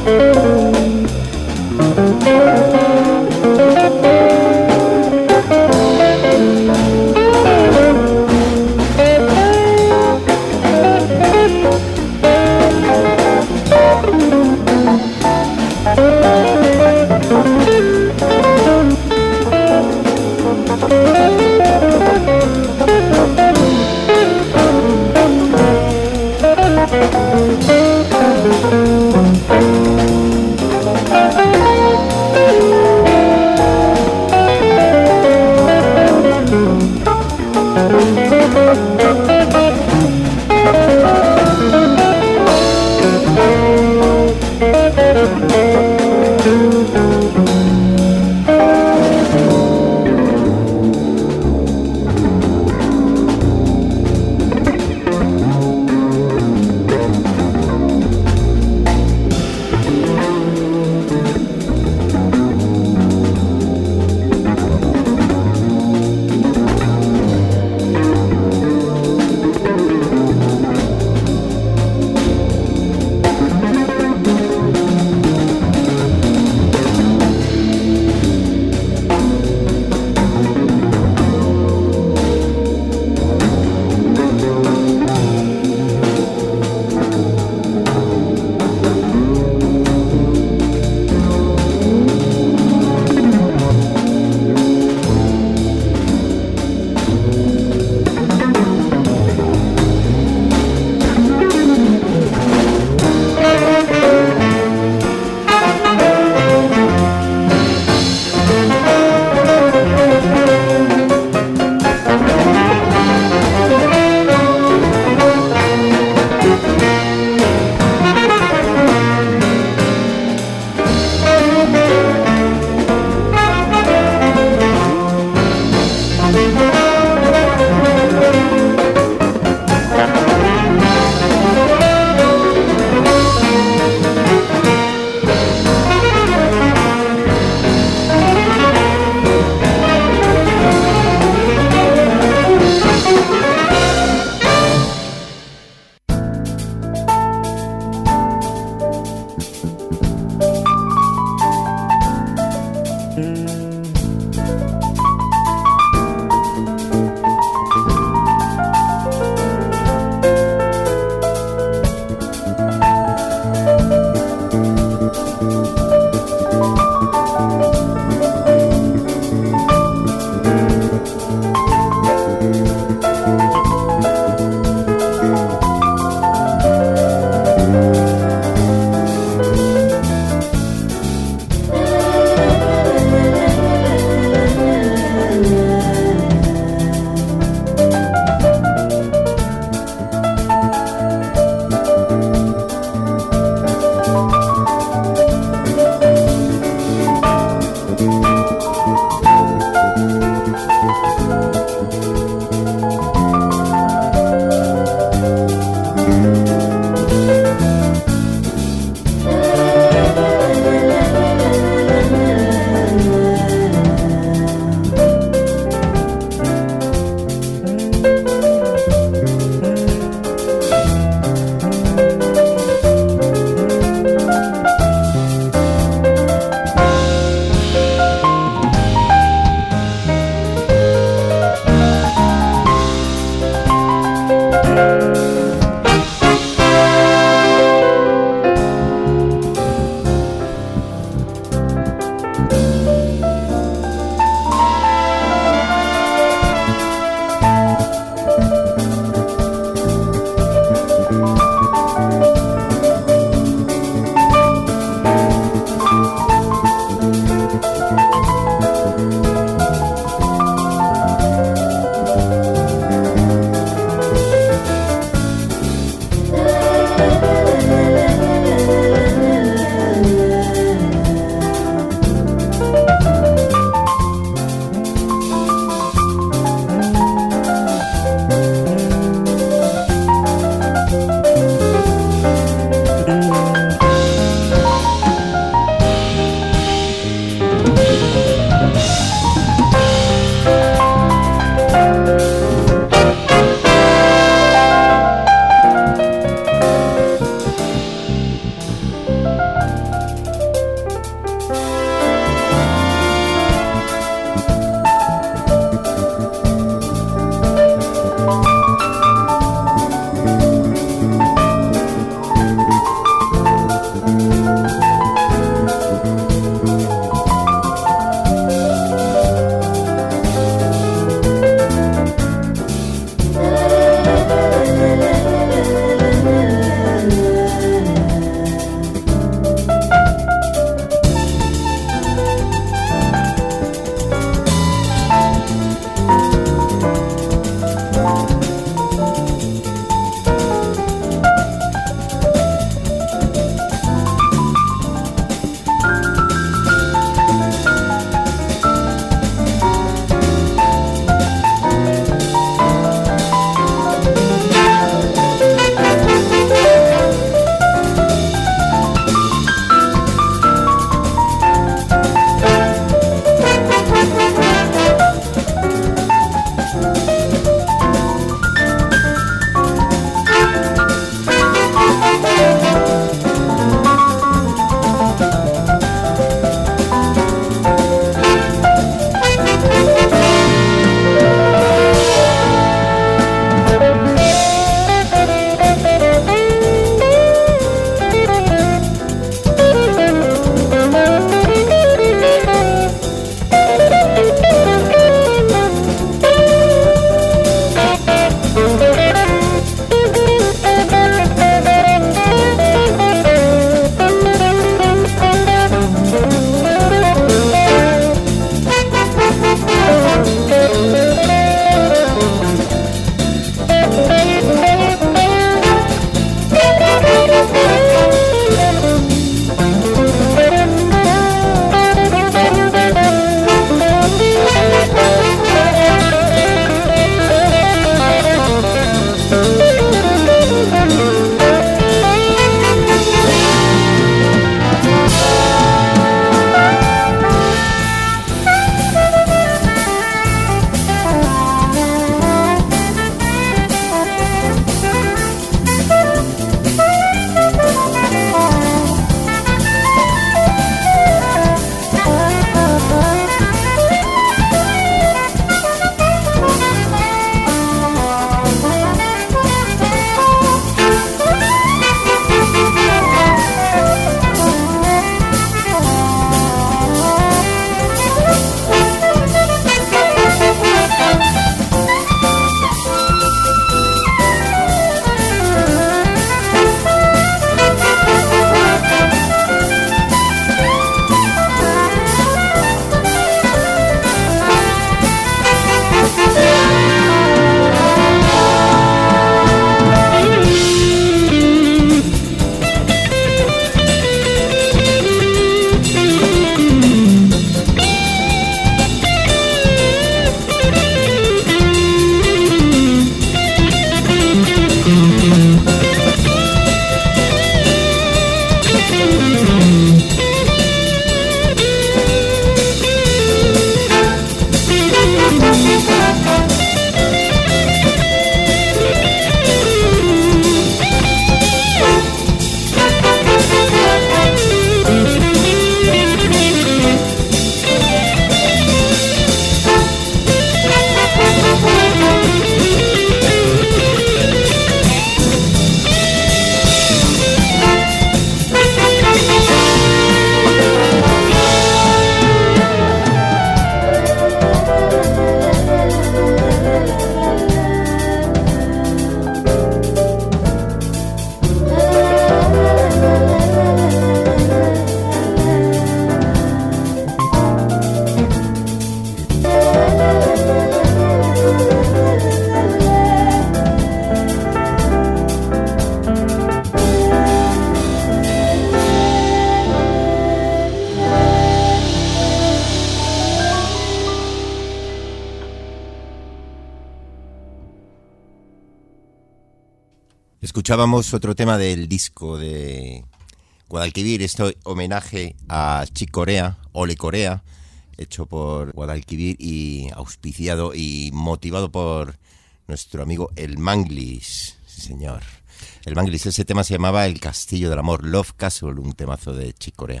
Escuchábamos otro tema del disco de Guadalquivir, este homenaje a Chick Corea, Ole Corea, hecho por Guadalquivir y auspiciado y motivado por nuestro amigo El Manglis. Sí, señor. El Manglis, ese tema se llamaba El Castillo del Amor, Love Castle, un temazo de Chick Corea.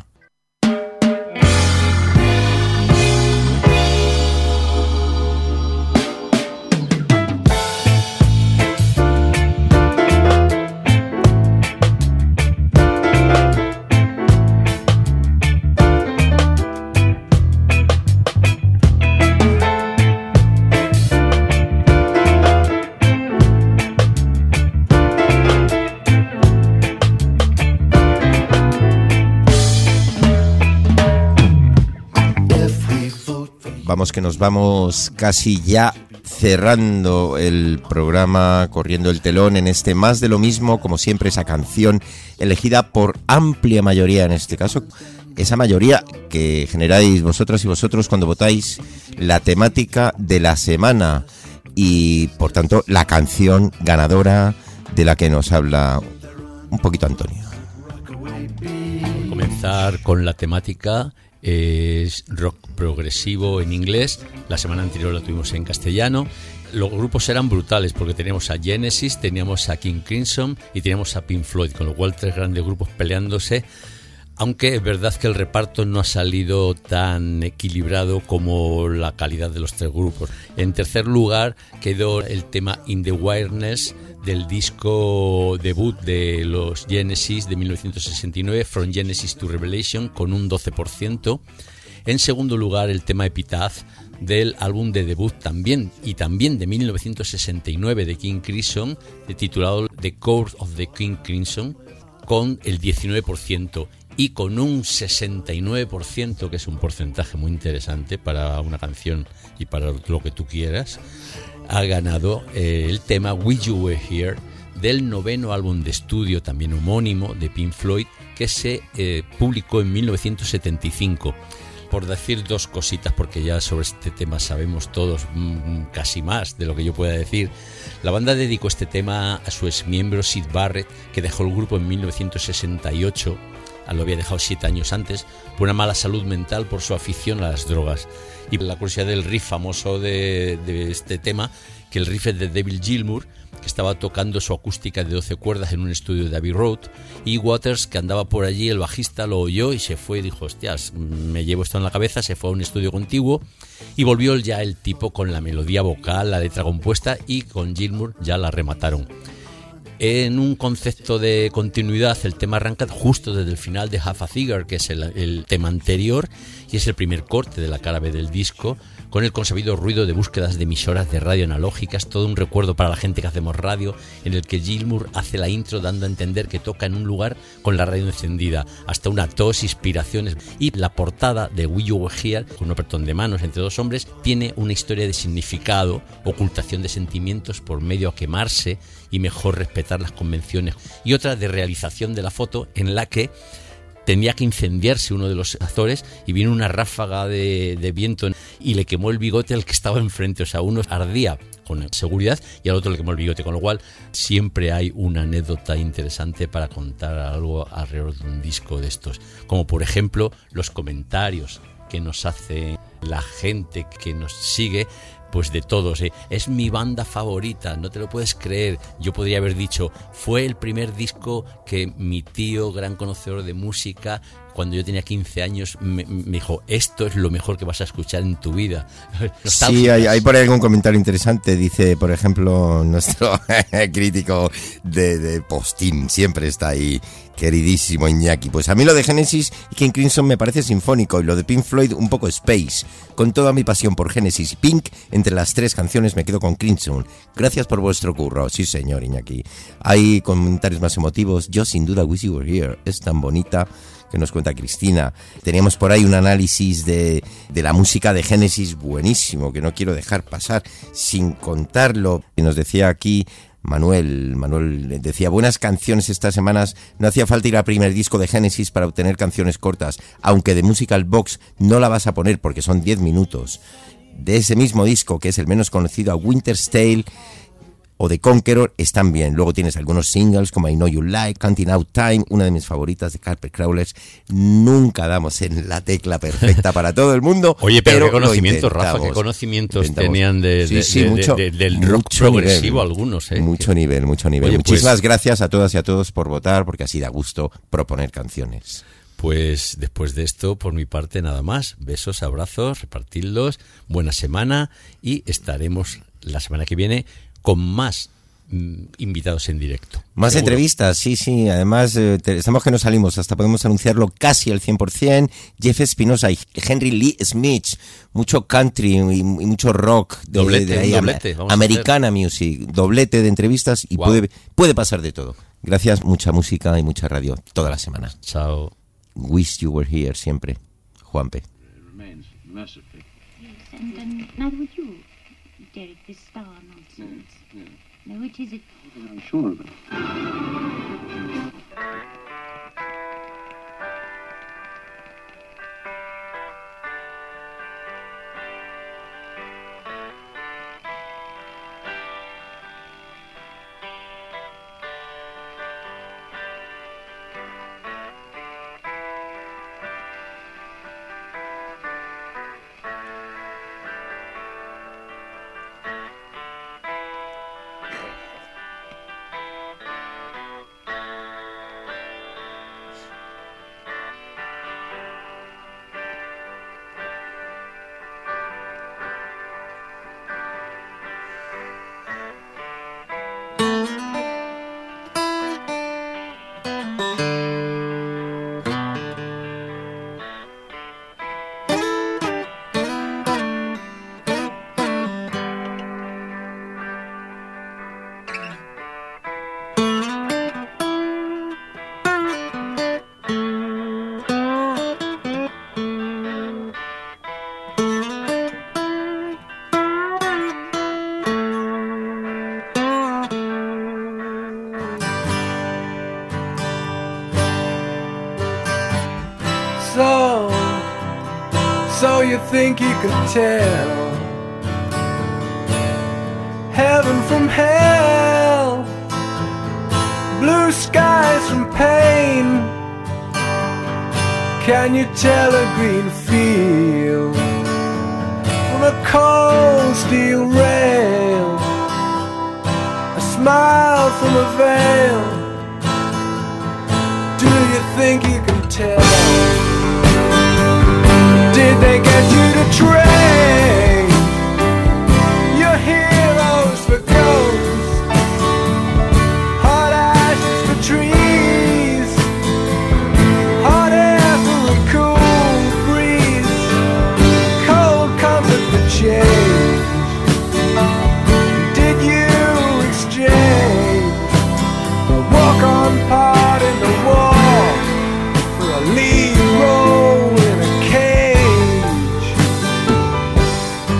Vamos que nos vamos casi ya cerrando el programa, corriendo el telón en este Más de lo Mismo, como siempre esa canción elegida por amplia mayoría, en este caso esa mayoría que generáis vosotras y vosotros cuando votáis la temática de la semana y por tanto la canción ganadora de la que nos habla un poquito Antonio. Vamos a comenzar con la temática. Es rock progresivo en inglés. La semana anterior lo tuvimos en castellano. Los grupos eran brutales porque teníamos a Genesis, teníamos a King Crimson y teníamos a Pink Floyd, con lo cual 3 grandes grupos peleándose, aunque es verdad que el reparto no ha salido tan equilibrado como la calidad de los 3 grupos. En tercer lugar quedó el tema In the Wilderness del disco debut de los Genesis de 1969, From Genesis to Revelation, con un 12%. En segundo lugar, el tema Epitaph del álbum de debut también de 1969 de King Crimson, titulado The Court of the King Crimson, con el 19%. Y con un 69%, que es un porcentaje muy interesante para una canción y para lo que tú quieras, ha ganado el tema Wish You Were Here del 9º álbum de estudio, también homónimo, de Pink Floyd, que se publicó en 1975. Por decir 2 cositas, porque ya sobre este tema sabemos todos casi más de lo que yo pueda decir. La banda dedicó este tema a su exmiembro Syd Barrett, que dejó el grupo en 1968. Lo había dejado 7 años antes, por una mala salud mental, por su afición a las drogas. Y la curiosidad del riff famoso de este tema, que el riff es de David Gilmour, que estaba tocando su acústica de 12 cuerdas en un estudio de Abbey Road, y Waters, que andaba por allí, el bajista, lo oyó y se fue y dijo, hostias, me llevo esto en la cabeza, se fue a un estudio contiguo y volvió ya el tipo con la melodía vocal, la letra compuesta, y con Gilmour ya la remataron. En un concepto de continuidad, el tema arranca justo desde el final de Half a Cigar, que es el tema anterior, y es el primer corte de la cara B del disco, con el consabido ruido de búsquedas de emisoras de radio analógicas, todo un recuerdo para la gente que hacemos radio, en el que Gilmour hace la intro dando a entender que toca en un lugar con la radio encendida, hasta una tos, inspiraciones, y la portada de Wish You Were Here, con un apretón de manos entre 2 hombres, tiene una historia de significado, ocultación de sentimientos por medio a quemarse y mejor respetar las convenciones, y otra de realización de la foto en la que tenía que incendiarse uno de los actores y vino una ráfaga de viento y le quemó el bigote al que estaba enfrente. O sea, uno ardía con seguridad y al otro le quemó el bigote, con lo cual siempre hay una anécdota interesante para contar algo alrededor de un disco de estos, como por ejemplo los comentarios que nos hace la gente que nos sigue, pues de todos, es mi banda favorita, no te lo puedes creer. Yo podría haber dicho, fue el primer disco que mi tío, gran conocedor de música, cuando yo tenía 15 años, me dijo, esto es lo mejor que vas a escuchar en tu vida. Sí, hay por ahí algún comentario interesante. Dice, por ejemplo, nuestro crítico de Postín, siempre está ahí, queridísimo Iñaki. Pues a mí lo de Genesis y King Crimson me parece sinfónico, y lo de Pink Floyd un poco space. Con toda mi pasión por Genesis y Pink, entre las 3 canciones me quedo con Crimson. Gracias por vuestro curro. Sí, señor Iñaki. Hay comentarios más emotivos. Yo sin duda Wish You Were Here es tan bonita, que nos cuenta Cristina. Teníamos por ahí un análisis de la música de Genesis buenísimo, que no quiero dejar pasar sin contarlo. Y nos decía aquí Manuel decía, buenas canciones estas semanas, no hacía falta ir al primer disco de Genesis para obtener canciones cortas, aunque de Musical Box no la vas a poner porque son 10 minutos. De ese mismo disco, que es el menos conocido, a Winter's Tale, o The Conqueror están bien. Luego tienes algunos singles como I Know You Like, Counting Out Time, una de mis favoritas de Carpet Crawlers. Nunca damos en la tecla perfecta para todo el mundo. Oye, pero qué conocimientos, Rafa, qué conocimientos tenían del rock progresivo nivel, algunos. Mucho nivel. Oye, muchísimas gracias a todas y a todos por votar, porque así da gusto proponer canciones. Pues después de esto, por mi parte, nada más. Besos, abrazos, repartidlos, buena semana y estaremos la semana que viene con más invitados en directo. Más ¿seguro? Entrevistas, sí. Además, estamos que no salimos, hasta podemos anunciarlo casi al 100%. Jeff Espinosa y Henry Lee Smith. Mucho country y mucho rock. Doblete. Americana Music. Doblete de entrevistas y puede pasar de todo. Gracias, mucha música y mucha radio toda la semana. Chao. Wish you were here siempre. Juanpe. And neither would you, Derek, this star nonsense. Now, which is it? I'm sure of it. So you think you could tell heaven from hell, blue skies from pain? Can you tell a green field from a cold steel rail, a smile from a veil? Do you think you can tell? Did they get you to trade your heroes for ghosts, hot ashes for trees, hot air for a cool breeze, cold comfort for change? Did you exchange a walk-on part in the war for a lead role in a cage?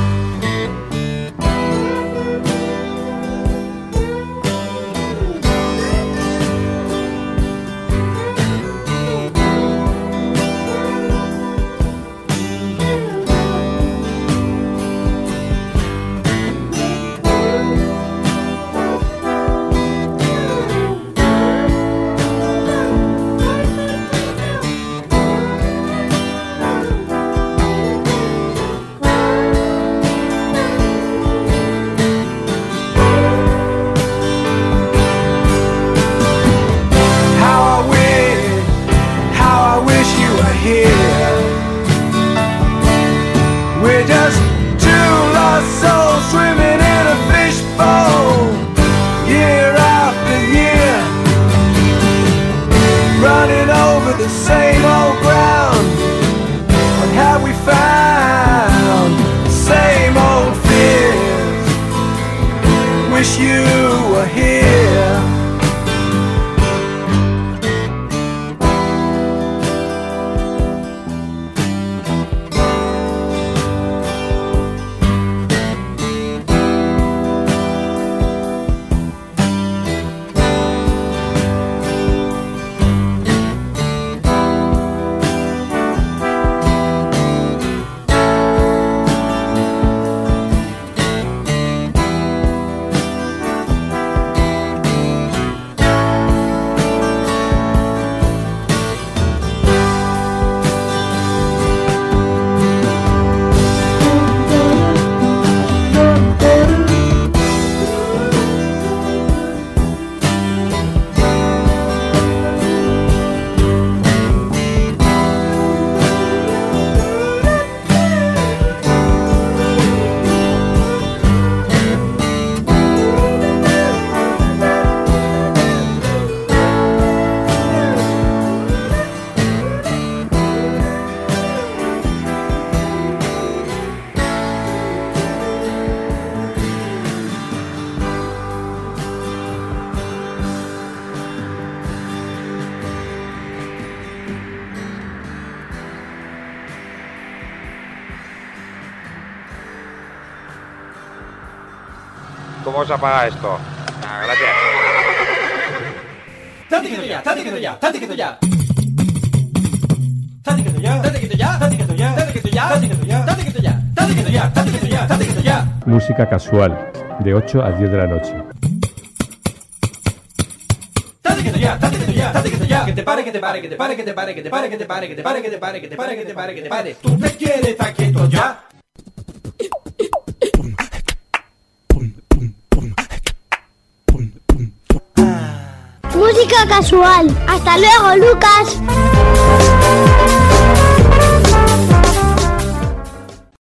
¿Cómo se apaga esto? Gracias. ¡Estate quieto ya! ¡Estate quieto ya! ¡Estate quieto ya! ¡Estate quieto ya! ¡Estate quieto ya! ¡Estate quieto ya! ¡Estate quieto ya! ¡Estate quieto ya! ¡Estate quieto ya! ¡Estate quieto ya! ¡Estate quieto ya! ¡Estate quieto ya! Música casual, de 8 a 10 de la noche. ¡Estate quieto ya! ¡Estate quieto ya! ¡Estate quieto ya! Que te pare, que te pare, que te pare, que te pare, que te pare, que te pare, que te pare, que te pare, que te pare, que te pare, que te pare. ¿Tú te quieres estar quieto ya? Música casual. Hasta luego, Lucas.